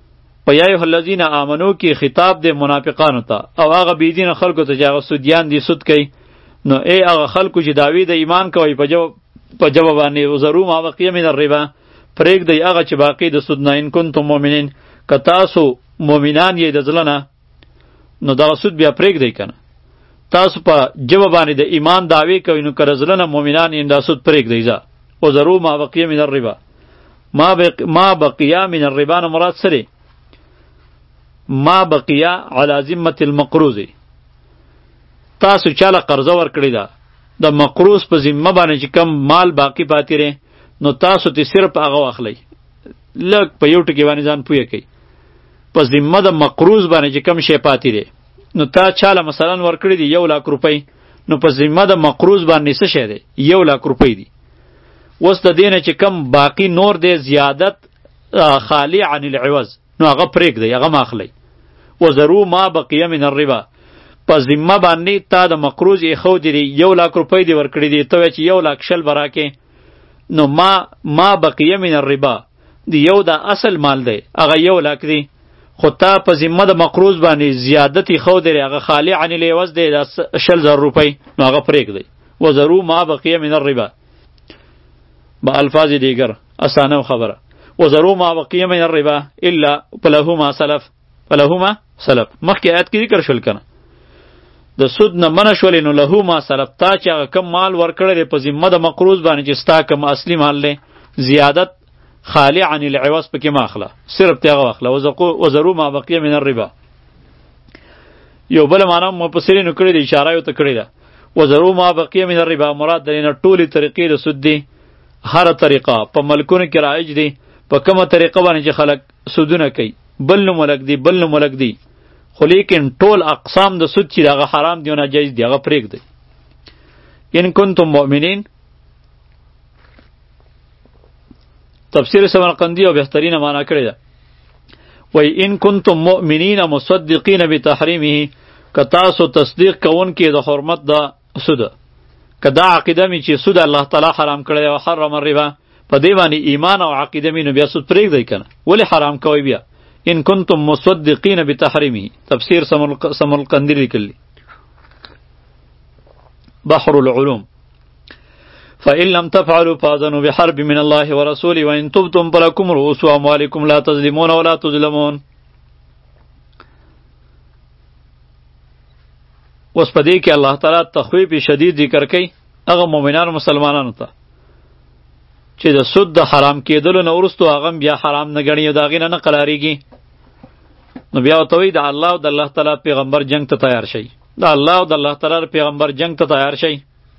په یا ایها الذین آمنو کې خطاب د منافقانو ته او هغه بيدین خلکو ته چې هغه سودیان دي سود کوي. نو ای هغه خلکو چې دعوی د ایمان کوي په جواب په جواب باندې وزرو ما بقیه من الربا پرېږدئ هغه چې باقی د سود نه ان کنتم مؤمنین که تاسو مؤمنان یې د زړه نه نو دغه سود بیا پرېږدئ که نه. تاسو په جواب باندې د ایمان دعوی کوي نو که د زړه نه مؤمنان یې دا سود پرېږدئ ځه. وزرو ما بقیه من الربا ما بق ما بقیه من الربا نه مراد څه دی؟ ما بقیه علی ذمة المقروض. تاسو چاله قرضه ورکړې ده د مقروض په ذمه باندې چې کم مال باقی پاتې دی نو تاسو ته صرف هغه واخلئ. لږ په یو ټکي باندې ځان پوه کړئ. په ذمه د مقروض باندې چې کم شی پاتې دی نو تا چاله مثلا ورکړي دي یو لاک روپۍ نو په ذمه د مقروض باندې څه شی دی؟ یو لاک روپۍ دي. اوس د دې نه چې کم باقی نور دی زیادت خالی عن العوض نو هغه پرېږدئ هغه مه اخلئ. وذرو ما بقیه من الربا په ذمه باندې تا د مقروض ایښودی دی یو لاک روپۍ دې ورکړي دي ته وایې چې یو لاک شل به راکې نو ما ما بقیه من الربا دی یو دا اصل مال دی هغه یو لاک دی خو تا په ذمه د مقروض باندې زیادت ایښودی دی هغه خالی عن العوض دی دا شل زر روپۍ نو هغه پرېږدئ. وذرو ما بقیه من الربا با الفاظ دیگر اسانه خبره. وذرو ما بقیه من الربا الا فله ما سلف فله ما سلف مخکې آیت کې ذکر شول کنه د سود نه منع شولې نو له ما سلف تا چې هغه کم مال ورکړی دی په ذمه د مقروض باندې چې ستا کم اصلي مال دی زیادت خالی عن العوض پکې مه اخله صرف تی هغه واخله. وذرو ما بقیه من الربا یو بله معنا مفسرینو کړې ده اشاره یې ورته کړې ده. وذرو ما بقیه من الربا مراد د نه ټولې طریقې د سود دی. هره طریقه په ملکونو کې رایج دی په کومه طریقه باندې چې خلک سودونه کوي بل نو ملک دی بل نو ملک دی خو لیکن ټول اقسام د سود چې هغه حرام دی او ناجایز دی هغه پرېږدئ. ان کنتم مؤمنین تفسیر سمرقندی او بهترینه معنا کړې ده. وای ان کنتم مؤمنین مصدقین بتحریمه که تاسو تصدیق کوونکي د حرمت د سود که دا عقیده می چې سود الله تعالی حرام کړی او حرم الربا په دې باندې ایمان او عقیده می نو بیا سود پرېږدئ که نه ولې حرام کوئ بیا ان کنتم مصدقین بتحریمه تفسیر سمرقندی لیکلی بحر العلوم. فإن لم تفعلوا فأذنوا بحرب من الله ورسوله وإن تبتم فلكم رؤوس أموالكم لا تظلمون ولا تظلمون. اوس په دې کې الله تعالی تخویف شدید ذکر کوي هغه مؤمنانو مسلمانانو ته چې د سود د حرام کېدلو نه وروستو هغه بیا حرام نه ګڼي او د هغې نه نه قلاریږي نو بیا ورته وایي د الله او د الله تعالی پیغمبر جنگ ته تیار شئ د الله او د الله تعالی پیغمبر جنگ ته تیار شئ.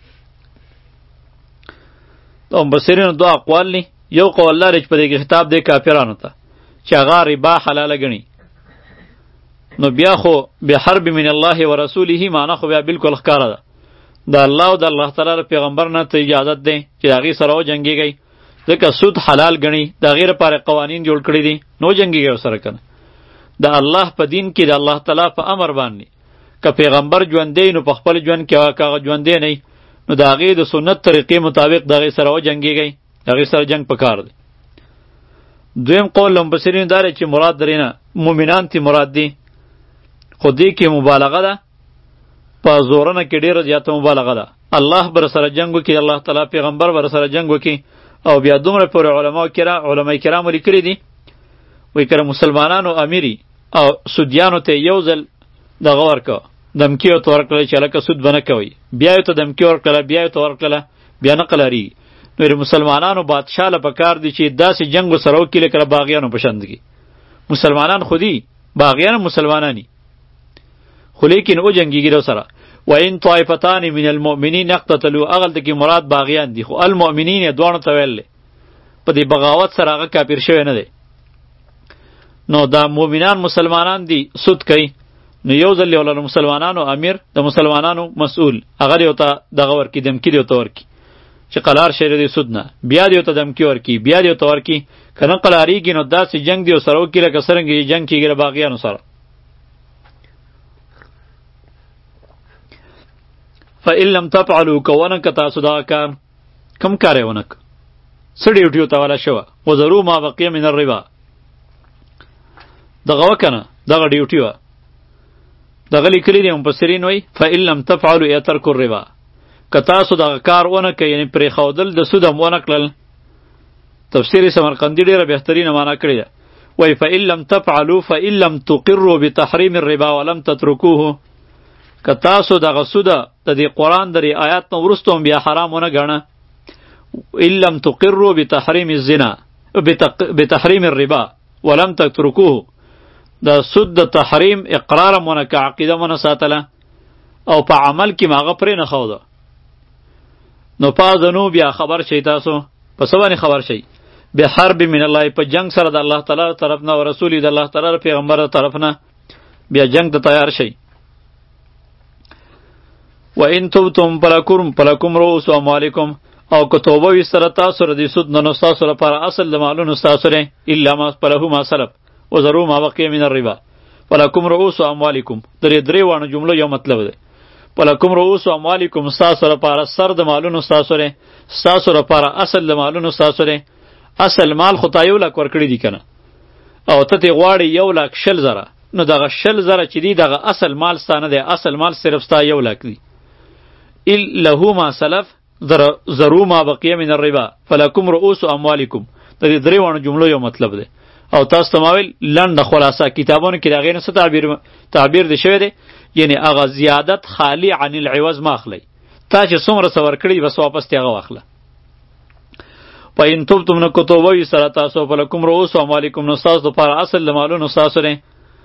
د مبصرینو دوه اقوال دي. یو قول لري چې په دې کې خطاب دی کافرانو ته چې هغه ربا حلاله ګڼي نو بیا خو بحرب من الله ورسوله معنا خو بیا بالکل ښکاره ده د الله او د الله تعالی پیغمبر نه ته اجازت دی چې د هغې سره وجنګېږئ ځکه سود حلال ګڼي د هغې لپاره قوانین جوړ کړي دي نو وجنګېږئ ورسره که نه د الله په دین کې د الله تعالی په امر باندې که پیغمبر ژوندی نو په خپل ژوند کې که هغه ژوندی نه نو د هغې د سنت طریقې مطابق د هغې سره وجنګېږئ د هغې سره جنګ پکار دی. دویم قول له مفسرینو دا دی چې مراد درې نه مؤمنان تی مراد دي خو دې کې مبالغه ده په زورنه کې ډېره زیاته مبالغه ده. الله بر سره جنګ وکړي الله تعالی پیغمبر بر سره جنګ وکړي او بیا دومره پورې علما کرام علما کرام لیکلي دي وایي که مسلمانانو امیري او سودیانو ته یو ځل دغه ورکړه دمکي ورته ورکړله چې هلکه سود به نه کوئ بیا یې ورته دمکي ورکړله بیا یې ورته ورکړله بیا نه قلاریږي نو مسلمانانو بادشاه له پکار دي چې داسې جنګ ورسره وکړي لکه د باغیانو په شان دي. مسلمانان خو دي باغیان مسلمانانی خو لیکن او جنګیږي ورسره. وان طائفتان من المؤمنین اقتتلوا اغلط کې مراد باغیان دي خو المؤمنین یې دواړو ته ویل په دې بغاوت سره هغه کافر شوی نه دی. نو دا مؤمنان مسلمانان دي سود کوي نو یو ځل یې ولر مسلمانانو امیر د مسلمانانو مسؤول هغه یې ورته دغه ورکړي دمکي دې ورته ورکړي چې قلار شی دی سود نه بیا دې ورته دمکي ورکړي بیا دې ورته ورکړي که نه قلاریږي نو داسې جنګ دې ورسره وکړي لکه څرنګه چې جنګ کېږي د باغیانو سره. فإن لم تفعلوا كونك تاسو دا کار کم کار یې ونک څه ډیوټي ورته والا شوه وذرو ما بقیه من الربا دغه وکنه دغه ډیوټي وه دغه لیکلي دي مفسرین وایي فإن لم تفعلوا یا ترکوا الربا که تاسو دغه کار ونه کړئ یعنې پرېښودل د سود هم ونه کړل تفسیر سمرقندي ډېره بهترینه معنا کړې ده وایي فإن لم تفعلوا فإن لم تقروا بتحریم الربا ولم تترکوه که تاسو دغه سوده د دې قرآن د آیات نه وروسته هم بیا حرام ونه ګڼه ان لم تقروا بتحریم الزنا بتحریم الربا ولم تترکوه د سود د تحریم اقرار مونه که عقیده مونه ساتله او په عمل کې ماغه پرې نه ښوده نو پازنو بیا خبر شئ تاسو په څه باندې خبر شئ بحرب من الله په جنگ سره د الله تعالی طرف نه او رسول د الله تعالی پیغمبر طرف نه بیا جنگ ته تیار شئ و ان تبتم فلکم فلکم رؤوس اموالکم او که توبه وي سره تاسو ردی سود نه نو ستاسو لپاره اصل د مالونو ستاسو دی الا ما فله ما سلف وذروا ما بقي من الربا فلکم رؤوس اموالکم درې درې وانه جمله یو مطلب دی فلکم رؤوس اموالکم ستاسو لپاره سر د مالونو ستاسو دی ستاسو لپاره اصل د مالونو ستاسو دی اصل مال خو تا یو لاک ورکړي دي کنه او ته ترې غواړې یو لاک شل زره نو دغه شل زره چې دي دغه اصل مال ستا نه دی اصل مال صرف ستا یو لاک دی له ما سلف ذرو ما بقیه من الربا فلکم رؤوس اموالکم د دې درې وانه جملو یو مطلب دی او تاسو ته ما ویل لنډه خلاصه کتابونو کې د هغې نه څه تعبیر تعبیر دی شوی دی یعنې هغه زیادت خالی عن العوض ما اخلی تا چې څومره څه ورکړي بس واپس دې هغه واخله فإن تبتم نو که توبه وي سره تاسو فلکم رؤوس اموالکم نو ستاسو دپاره اصل د مالونو ستاسو دی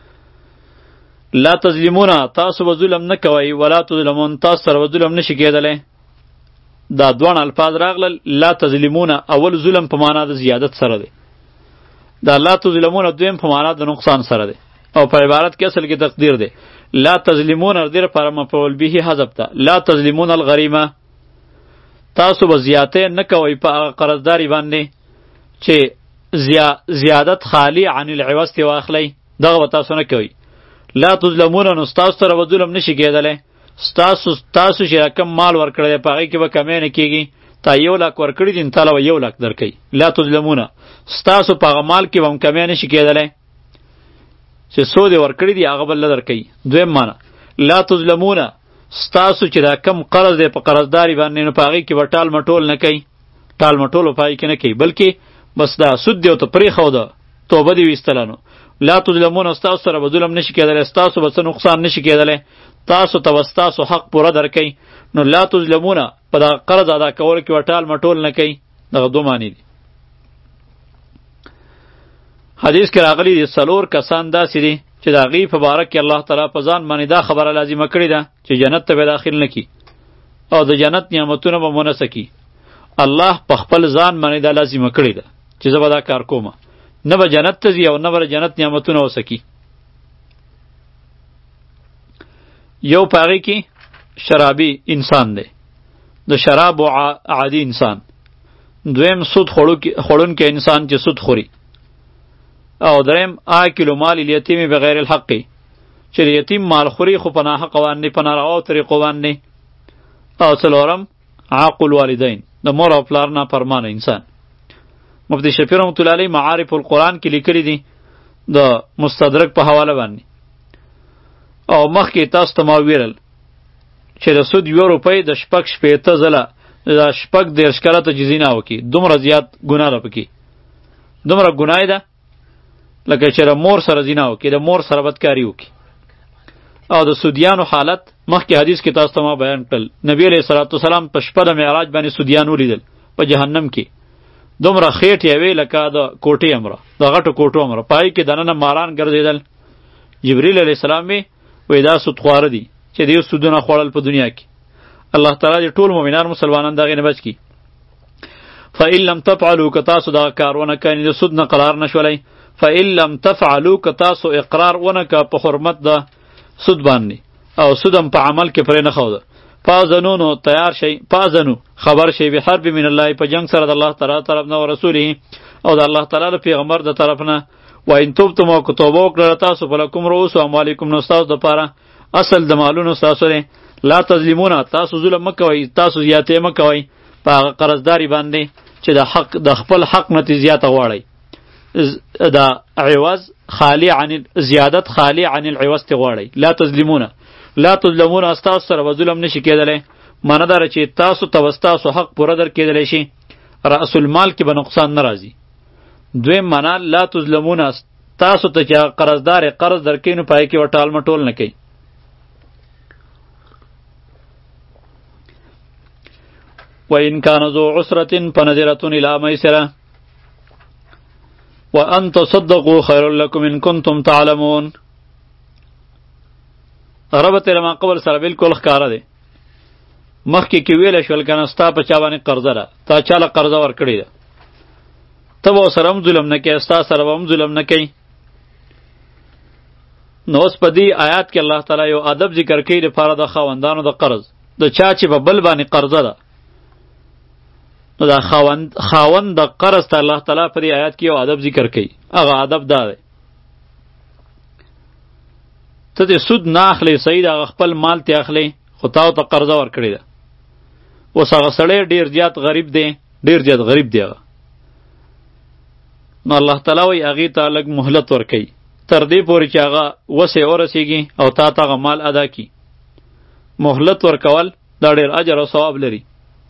لا تظلمون تاسو به ظلم نه کوئ ولا تظلمون تاسو سره به ظلم نشي کېدلی دا دوان الفاظ راغلل لا تظلمون اول ظلم په معنا د زیادت سره دی دا لا تظلمون دویم په معنا د نقصان سره دی او په عبارت کې اصل کې تقدیر دی لا تظلمون ردیر پر مفعول به حذف ته لا تظلمون الغریمه تاسو به زیاتې نه کوئ په هغه قرضداري باندې چې زیا زیادت خالی عن العوض ترې واخلی دغه به تاسو نه کوئ لا تظلمون نو ستاسو سره به ظلم نشي کېدلی ستاسو تاسو چې کم مال ورکړی دی په هغې کې به کمی نه کېږي تا یو لاک ورکړي دي نو تاله به یو لاک درکوي لا تظلمونه ستاسو په هغه مال کې به هم کمی نشي کېدلی چې څو دې ورکړي دي هغه به نه درکوي دویم معنی لا تظلمونه ستاسو چې دا کم قرض دی په قرضداري باندې نو په هغې کې به ټال مټول نه کوي ټال مټول په هغې کې نه کوي بلکې بس دا سود دی او ته پرېښوده توبه دې ویستله نو لا تظلمون ستاسو سره به ظلم نشي کېدلی ستاسو به څه نقصان نشي کېدلی تاسو ته به ستاسو حق پوره درکوي نو لا تظلمون په دغه قرض ادا کولو کې به ټال مټول نه کوي دغه دو معنی دي حدیث کې راغلي دي څلور کسان داسې دي چې د هغې په باره کې الله تعالی په ځان باندې دا خبره لازمه کړې ده چې جنت ته به داخل نه کي او د جنت نعمتونه به مو نه سکي الله په خپل ځان باندې دا لازمه کړې ده چې زه به دا کار کومه نه به جنت ته ځي او نه به جنت نعمتونه وسکي یو په هغې کې شرابي انسان دی د شرابو عادي انسان دویم سود خوړونکی انسان چې سود خوري او دریم آکل مال الیتیم بغیر الحق چې د یتیم مال خوري خو په ناحقه باندې په نارواو طریقو باندې او څلورم عاق الوالدین د مور او پلار نافرمانه انسان مفتی شفیع رحمت الله علیه معارف القرآن کې لیکلي دي د مستدرک په حواله باندې او مخکې تاسو ته ما ویل چې د سود یو روپۍ د شپږ شپېته ځله د شپږ دېرش کاله ته چې زنا وکړي دومره زیات ګناه ده پکې دومره ګناه ده لکه چې د مور سره زنا وکړي د مور سره بدکاري وکړي او د سودیانو حالت مخکې حدیث کې تاسو ته ما بیان کړل نبی علیه صلات وسلام په شپه د معراج باندې سودیان ولیدل په جهنم کې دومره خېټې وې لکه د کوټې امره د غټو کوټو امره پای کې دننه ماران ګرځېدل جبریل علیه السلام وی وی دا سودخواره دي چې دیو سودونه خوړل په دنیا کې الله تعالی دې ټول مؤمنان مسلمانان دغې نه بچ کړي فإن لم تفعلوا که تاسو دغه کار ونه کړئ د سود نه قرار نه شولی فإن لم تفعلوا که تاسو اقرار ونه که په حرمت د سود باندې او سود هم په عمل کې پرې نه ښوده فاذنو نو تیار شئ فاذنو خبر شئ بحرب من الله په جنگ سره د الله تعالی طرف نه او رسوله او د الله تعالی د پیغمبر د طرف نه و ان توبتم او که توبه وکړله تاسو فلکم رؤوس اموالکم نو ستاسو دپاره اصل د مالونو ستاسو دی لا تظلمون تاسو ظلم مه کوئ تاسو زیاتې مه کوئ په هغه قرضداري باندې چې د حق د خپل حق نه ترې زیاته غواړئ دا عوض خالی عن زیادت خالی عن العوض تی غواړئ. لا تظلمون لا تظلمون استاسو سره به ظلم نشي کېدلی. معنی داره چې تاسو ته به ستاسو حق پوره در کېدلی شي، رأس المال کې به نقصان نه راځي. دویم معنا لا تظلمون تاسو ته چې قرضدار قرض درکې نو پای کې و ټال مټول نه کوي. وَإِنْ كَانَ ذُو عُسْرَةٍ فَنَظِرَةٌ إِلَىٰ مَيْسَرَةٍ وَأَنْ تَصَدَّقُوا خَيْرٌ لَكُمْ إِنْ كُنْتُمْ تَعْلَمُونَ. ربط لما قبل سره بالکل ښکاره دی. مخکې کې ویله شول که نه ستا په چا باندې قرضه ده، تا چاله قرضه ورکړې ده، ته به ورسره هم ظلم نه کوې، ستا سره به هم ظلم نه کوي. نو اوس په دې آیات کې الله تعالی یو ادب ذکر کوي دپاره د خاوندانو د قرض. د چا چې په بل باندې قرضه ده نو دا خاوند خاوند د قرض ته الله تعالی په دې آیات کې یو ادب ذکر کوي. هغه ادب دا دی ته دې سود نه اخلې، صحیح ده، هغه خپل مال ته اخلې، خو تا ورته قرضه ورکړې ده. اوس هغه سړی ډېر زیات غریب دی، ډېر زیات غریب دی هغه. نو الله تعالی وایي هغې ته لږ مهلت ورکوي تر دې پورې چې هغه وسې ورسېږي او تا ته هغه مال ادا کړي. مهلت ورکول دا ډېر اجر او ثواب لري.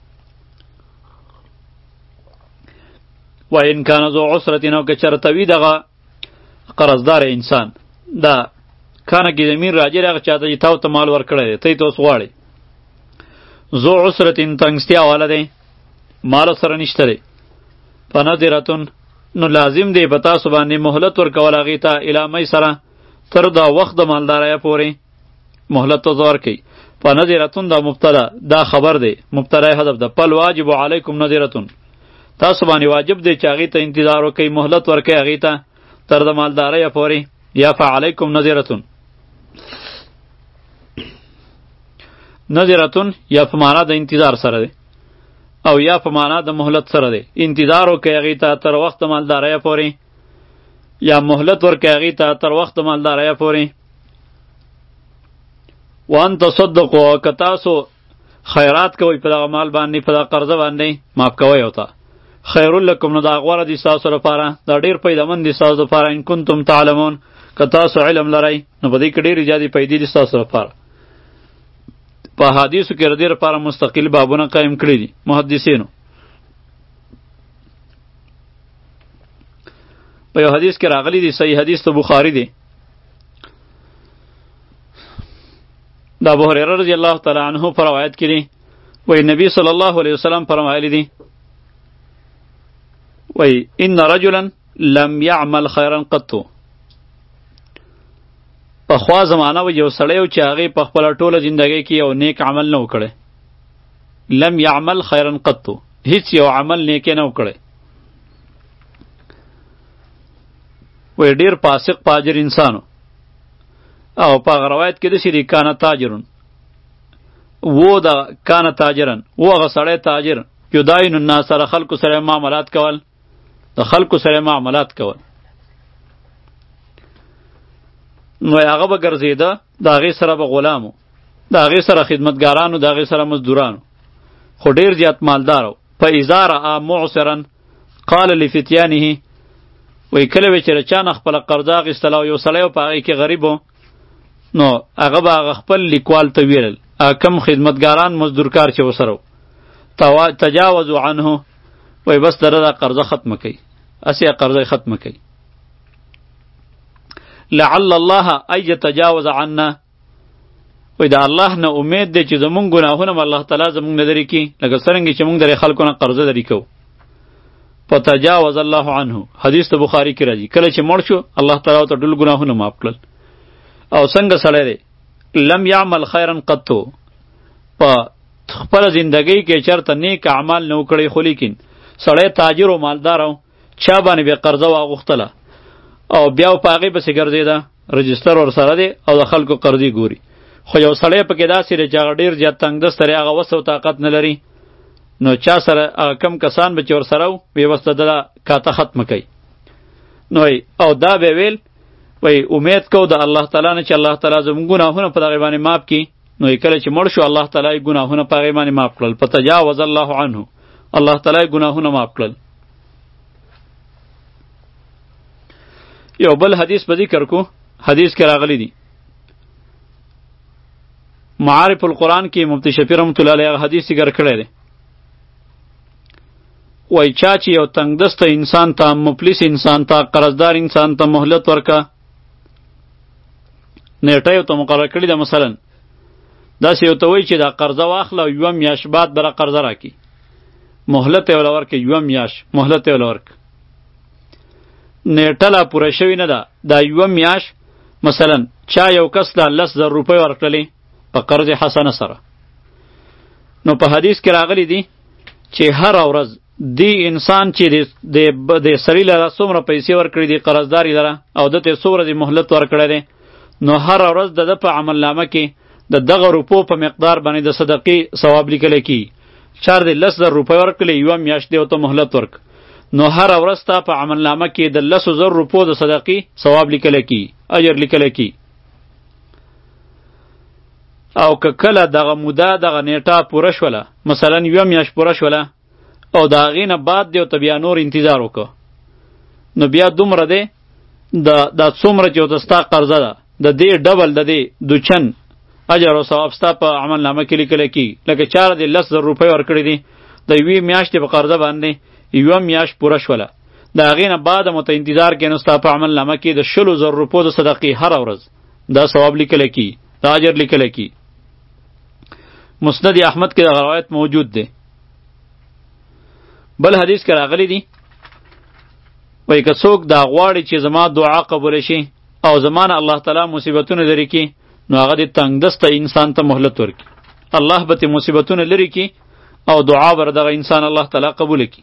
وَإِنْ كَانَ ذُو عُسْرَةٍ او که چېرته وي دغه قرضدار انسان دا کانه کې ضمیر راجع دی هغه چاته چې تا ورته مال ورکړی دی، ته یې ته اوس غواړې. ذو عسرتین تنګستیا والا دی، مال سره نشته دی. فنظرتون نو لازم دی په تاسو باندې مهلت ورکول هغې ته الی میسره تر دا وخت د مالدارۍ پورې مهلت ته ورکوي. فنظرتون دا مبتدا دا خبر دی، مبتدا حذف ده. فالواجب علیکم نظرتون تاسو باندې واجب دی چې هغې ته انتظار وکړئ، مهلت ورکوئ هغې ته تر د مالدارۍ پورې. یا فعلیکم نظرتون نظرتون یا په معنا د انتظار سره دی او یا په معنا د مهلت سره دی. انتظار وکړئ هغې ته تر وخت د مالدارۍ پورې، یا مهلت ورکړئ هغې ته تر وخت د مالدارۍ پورې. وان تصدقوا که تاسو خیرات کوئ په دغه مال باندې، په دغه قرضه باندې معاف کوئ ورته، خیر لکم نو دا غوره دي ستاسو لپاره، دا ډېر پیدامند دي ستاسو لپاره. ان کنتم تعلمون که تاسو علم لرئ نو په دې کې ډېرې زیاتې پیدې دي ستاسو لپاره. په حدیثو کې د دې لپاره مستقل بابونه قایم کړي دي محدثینو. په یو حدیث کې راغلی دی، صحیح حدیث ته بخاری دی، د ابو هریره رضی الله تعالی عنه په روایت کې دی، وایي نبی صلی الله علیه وسلم فرمایلی دی، وایي ان رجلا لم يعمل خیرا قط. پخوا زمانه و یو سړی و چې هغې په خپله ټوله زندګۍ کې یو نیک عمل نه و کړی. لم یعمل خیرا قط، هیڅ یو عمل نیکی نه و کړی. وی ډېر فاسق فاجر انسانو. او په هغه روایت کې داسې دی کانه تاجرون و د کانه تاجرن و هغه سړی تاجر یداین الناس سره خلکو سره معاملات کول، د خلکو سره معاملات کول. نو هغه به ګرځېده، د هغې سره به غلامو، د هغې سره خدمتګارانو، د هغې سره مزدورانو، خو ډېر زیات مالدار و. فاذا رأى معسرا قال لفتیانه، وایي کله به چې له چا نه خپله قرضه اخیستله او یو سړی و په هغې کې غریب و، نو هغه به هغه خپل لیکوال ته ویلل، کم خدمتګاران مزدورکار چې ورسره و، تجاوزوا عنه، وایي بس دره دا قرضه ختمه کوي، هسې قرضه یې ختمه کوي. لعل الله ان یتجاوز عنا، وایي د الله نه امید دی چې زمونږ ګناهونه به الله تعالی زمونږ نه لرې کړي، لکه څرنګه چې مونږ د خلکو نه قرضه لرې کوو. فتجاوز الله عنه، حدیث د بخاري کې راځي، کله چې مړ شو الله تعالی ورته ټول ګناهونه معاف کړل. او څنګه سړی دی لم یعمل خیرا قط، په خپله زندګۍ کې چېرته نیک اعمال نه و کړی، خو لیکن سړی تاجر و مالدار و، چا باندې به قرضه واغوښتله او بیا په هغې پسې ګرځېده، رجستر ورسره دی او د خلکو قرضې ګوري. خو یو سړی پکې داسې دی چې هغه ډېر زیات تنګدسته دی، هغه وس او طاقت نه لري، نو چا سره هغه کم کسان به چې ورسره و ویې وس د ده کاته ختمه کوي. نو او دا به ویل وی امید کو د الله تعالی نه چې الله تعالی زموږ ګناهونه په دغې باندې معاف کړي. نو کله چې مړ شو الله تعالی یې ګناهونه په هغې باندې معاف کړل. فتجاوز الله عنه، الله تعالی یې ګناهونه معاف کړل. یو بل حدیث په ذکر کو، حدیث کې راغلی دی معارف القرآن کې مفتی شفیع رحمت الله علیه حدیث ذکر کړی دی، وای چا چې یو تنگ دسته انسان ته، مفلس انسان ته، قرضدار انسان ته مهلت ورکا، نیټه یو ته مقرر کړي ده، مثلا داسې یو ته وایي چې دا قرضه واخله او یوه میاشت بعد به را قرضه راکړي، مهلت یې وله ورکړي، یوه میاشت مهلت یې وله ورکړه، نیټه لا پوره شوې نه ده، دا یوه میاشت مثلا چا یو کس لا لس زر روپۍ ورکړلې په قرض حسنه سره، نو په حدیث کې راغلی دی چې هر ورځ دی انسان چې د سړي لره څومره پیسې ورکړي دي قرضداري لره او ده ته څو ورځې مهلت ورکړی دی، نو هر ورځ د ده په عملنامه کې د دغه روپو په مقدار باندې د صدقې ثواب لیکلی کېږي. چار د لس زر روپۍ ورکړلې یوه میاشت دی ورته مهلت ورک، نو هر ورځ ستا په عملنامه کې د لسو زر روپو د صدقې ثواب لیکلی کېږي، اجر لیکلی کېږي. او که کله دغه موده دغه نیټه پوره شوله، مثلا یوه میاشت پوره شوله او د هغې نه بعد دی او ته بیا نور انتظار وکړه، نو بیا دومره دی دا څومره چې ورته ستا قرضه ده د دې ډبل د دې دوچن اجر او ثواب ستا په عملنامه کې لیکلی کېږي. لکه چاره دې لس زر روپۍ ورکړي دي، د یوې میاشتې په قرضه باندې یوه میاشت پوره شوله، د هغې نه بعد هم ورته انتظار کوې، نو ستا په عملنامه کې د شلو زر روپو د صدقې هره ورځ دا ثواب لیکلی کېږي، دا اجر لیکلی کېږي. مسند احمد کې دغه روایت موجود دی. بل حدیث کې راغلی دی وایي که څوک دا غواړي چې زما دعا قبوله شي او زما نه الله تعالی مصیبتونه لرې کړي، نو هغه د تنګ دسته انسان ته مهلت ورکړي، الله به ترې مصیبتونه لرې کړي او دعا به دغه انسان الله تعالی قبوله کړي.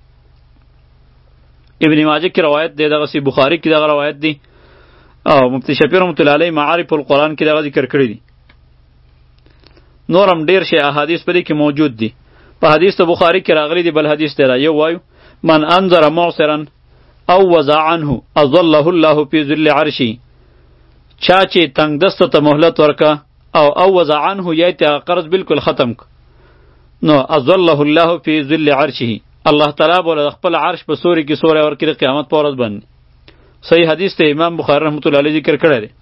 ابن ماجه کې روایت دی، دغسې بخاري کې دغه روایت دی او مفتی شفیع رحمت الله علیه معارف القرآن کې دغه ذکر کړی دی. نور هم ډېر شی احادیث په دې کې موجود دي. په حدیث ته بخاري کې راغلی دی، بل حدیث دی را یو وایو من انذر معسرا او وضع عنه اظله الله فی ظل عرشی، چا چې تنگ دسته ته مهلت ورکا او او وضع عنه یا ته قرض بالکل ختم ک، نو اظله الله فی ظل عرشه، الله تعالی بوله خپل عرش په سوري کې سوری ورکړي قیامت په ورځ باندې. صحیح حدیث ته امام بخاری رحمت الله علیه ذکر کړی دی.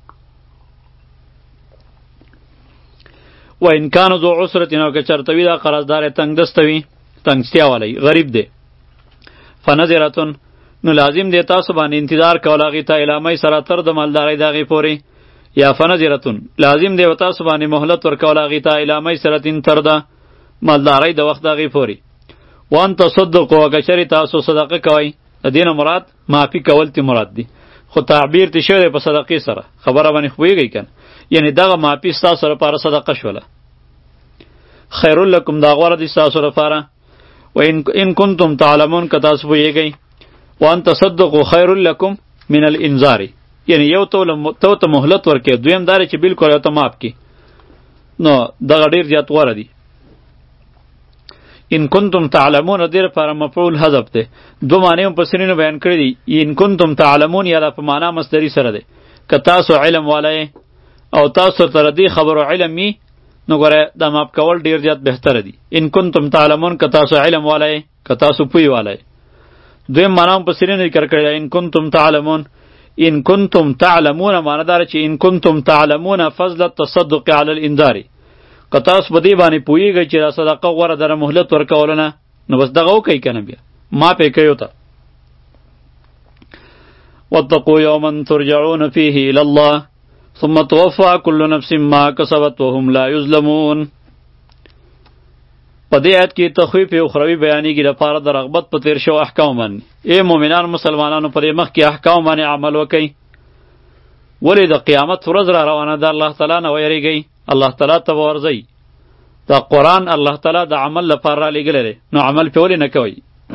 و ان کان ذو عسرة، نو که چرته وي دا قرضدار تنگ دسته وي، تنگستیا والی غریب دی، فنظرتن، نو لازم دی تاسو باندې انتظار کول هغې ته الی میسرة تر د مالدارۍ د هغې پورې، یا فنظرتن لازم دی تاسو باندې مهلت ورکول هغې ته الی میسرة تر د مالدارۍ د وخت د هغې پورې. وان تصدقوا، که چېرې تاسو صدقه کوئ، د دې نه مراد معافي کول تی مراد دی، خو تعبیر تی شوی دی په صدقې سره، خبره باندې خو پوهېږئ که نه، یعنی دغه معافي ستاسو لپاره صدقه شوله، خیر لکم دا غوره دی ستاسو لپاره. و ان کنتم تعلمون، که تاسو پوهېږئ، وان تصدقوا خیر لکم من الانذار، یعنی یو تو ته مهلت ورکړي، دویم دا دی چې بالکل یو ته معاف کړي، نو دغه ډېر زیات غوره دی. ان کنتم تعلمون دې لپاره مفعول حذف دی، دو معنی مفسرینو بیان کړي دي. ان کنتم تعلمون یا په معنا مصدری سره دی، که تاسو علم والای او تاسو تر دې خبرو علم می، نو ګوره دا معاف کول ډیر زیات بهتره دی. ان کنتم تعلمون، که تاسو علم والای، که تاسو پوی والای. دویم معنا مفسرینو ذکر کړي ان کنتم تعلمون، ان کنتم تعلمون معنی دار چې ان کنتم تعلمون فضل التصدق علی الانذار، که تاسو په دې باندې پوهېږئ چې دا صدقه غوره ده مهلت ورکولو نه، نو بس دغه وکئ که نه، بیا معاف یې کوئ ورته. واتقوا یوما ترجعون فیه الی الله ثم توفى كل نفس ما کسبت وهم لا یظلمون. په دې آیت کې تخویف اخروي بیانېږي لپاره د رغبت په تیر شو احکام باندې. ای مؤمنان مسلمانانو په دې مخکې احکام باندې عمل وکئ، ولې د قیامت ورځ را روانه ده، الله تعالی نه ویریږئ، الله تعالی ته به ورځئ. دا قرآن الله تعالی د عمل لپاره را لېږلی دی، نو عمل پې ولې نه کوئ.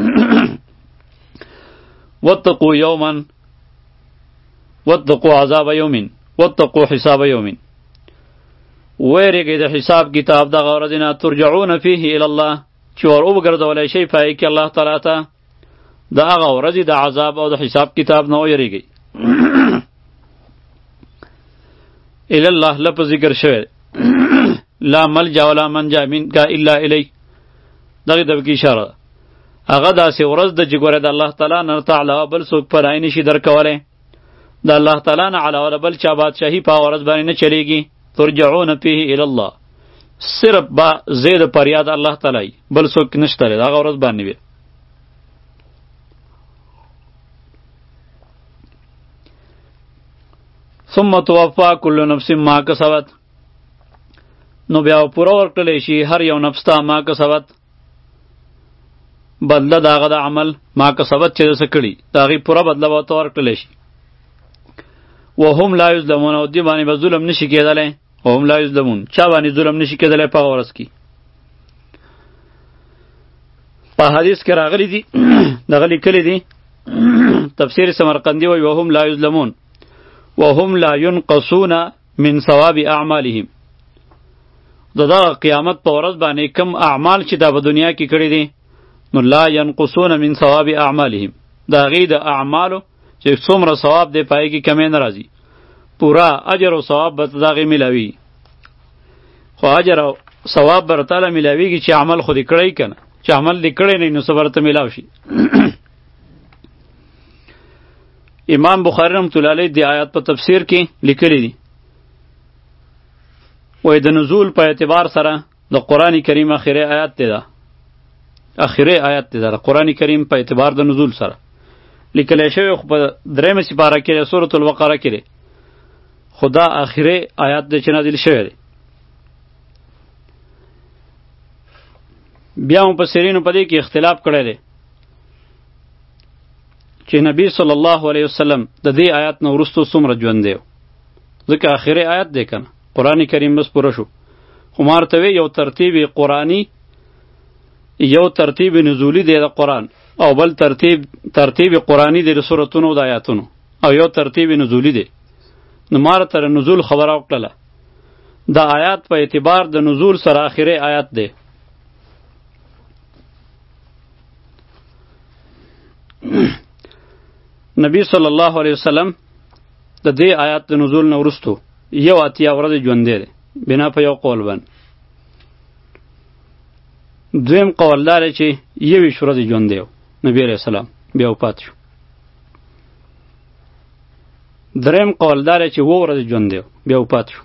واتقوا یوما، واتقوا عذاب یوم، واتقوا حساب یوم، ویریږئ د حساب کتاب دغه ورځې نه، ترجعون فیه الی الله، چې ور وګرځولی شئ په هغې کې الله تعالی ته، د هغه ورځې د عذاب او د حساب کتاب نه ویریږئ. الی الله لفظ ذکر شوی لا ملجا ولا منجا منک الا الی، دغې ته پکې اشاره ده. هغه داسې ورځ ده چې ګوره د الله تعالی نه ته علاوه بل څوک پناه یې نشي درکولی، د الله تعالی نه علاوه بل چا بادشاهي په ورځ باندې نه چلیږي. ترجعون فيه الی الله، صرف با زید پریاد الله تعالی، بل څوک نشته لري هغه ورځ باندې وي. ثم توفا كل نفس ما کسبت، نو بیا پوره ورکړلی شي هر یو نفس ته ما کسبت، بدله د هغه د عمل، ما کسبت چې د څه کړي د هغې پوره بدله به ورته ورکړلی شي. وهم لا یظلمون، او دې باندې به ظلم نشي کېدلی. وهم لا یظلمون، چا باندې ظلم نشي کېدلی په هغه ورځ کې. په حدیث کې راغلی دي دغه لیکلی دي تفسیر سمرقندي وایي وهم لا یظلمون وهم لا ينقصون من ثواب اعمالهم. د دغه قیامت په ورځ باندې کم اعمال چې دا په دنیا کې کړي دي، نو لا ينقصون من ثواب اعمالهم، د هغې د اعمالو چې څومره ثواب دی په هغې کې کمی نه راځي، پوره اجر او ثواب به د هغې میلاوي. خو اجر او ثواب به ورته میلاویږي چې عمل خو دې کړی که نه، چې عمل دې کړی نه نو څه به ورته میلاو شي. امام بخاری رحمت الله علیه دی آیات په تفسیر کې لیکلی دي، وایي د نزول په اعتبار سره د قرآن کریم اخري آیات دی، دا اخري آیات دی دا قرآن کریم په اعتبار د نزول سره لیکلی شوی، خو په درېیمه سپاره کې دی سورة البقره کې دی، خو دا اخري آیات دی چې نازل شوی دی. بیا مفسرینو په دې کې اختلاف کړی دی چې نبی صلی الله علیه وسلم د دې آیات نه وروسته څومره ژوند دی، ځکه آخري آیات دی که نه، قرآن کریم بس پوره شو. خو ما ورته وی یو ترتیب قرآني، یو ترتیب نزولی دی د قرآن، او بل ترتیب ترتیب قرآني دی د سورتونو او د آیاتونو، او یو ترتیب نزولی دی. نو ما ورته نزول خبره وکړله، د آیات په اعتبار د نزول سره آخري آیات دی. نبی صلی الله علیه وسلم د دې آیات د نزول نه وروستو یو اتیا ورځې ژوندی دی بنا په یو قول باندې. دویم قول دا دی چې یویشت ورځې ژوندی و نبی علیه السلام، بیا وفات شو. دریم قول دا دی چې اووه ورځې ژوندی و بیا وفات شو.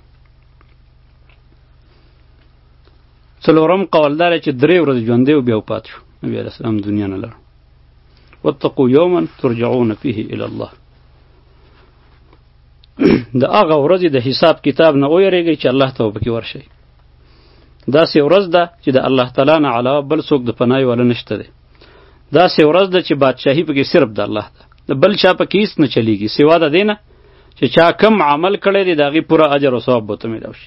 څلورم قول دا دی چې درې ورځې ژوندی و بیا وفات شو، نبی علیه السلام دنیا نه لاړ. واتقوا یوما ترجعون فیه الی الله. د هغه ورځې د حساب کتاب نه ویریږئ چې الله ته پکې ورشئ. داسې ورځ ده چې د الله تعالی نه علاوه بل څوک د پناه والا نشته دی. داسې ورځ ده چې بادشاهي پکې صرف د الله ده، د بل چا پکې هیڅ نه چلیږي سوا د دې نه چې چا کم عمل کړی دی د هغې پوره اجر او ثواب به ورته میلاو شي.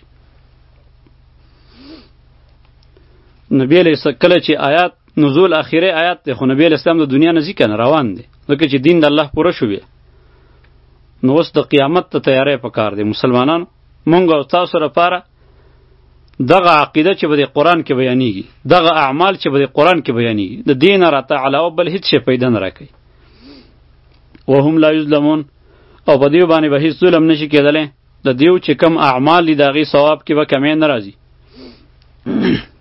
نبی علیه کله چې آیات نزول اخیری آیات دی، خو نبی علیه السلام د دنیا نه ځي که نه، روان دی، ځکه چې دین د الله پوره شو بیا. نو اوس د قیامت ته تیاری پکار دی. مسلمانانو مونږ او تاسو لپاره دغه عقیده چې به د قرآن کې بیانیږي، دغه اعمال چې به د قرآن کې بیانیږي، د دې نه راته علاوه بل هیڅ شی پیدا نه راکوي. وهم لا یظلمون، او په دیو باندې به هیڅ ظلم نشي کېدلی، د دیو چې کم اعمال دي د هغې ثواب کې به کمی نه راځي.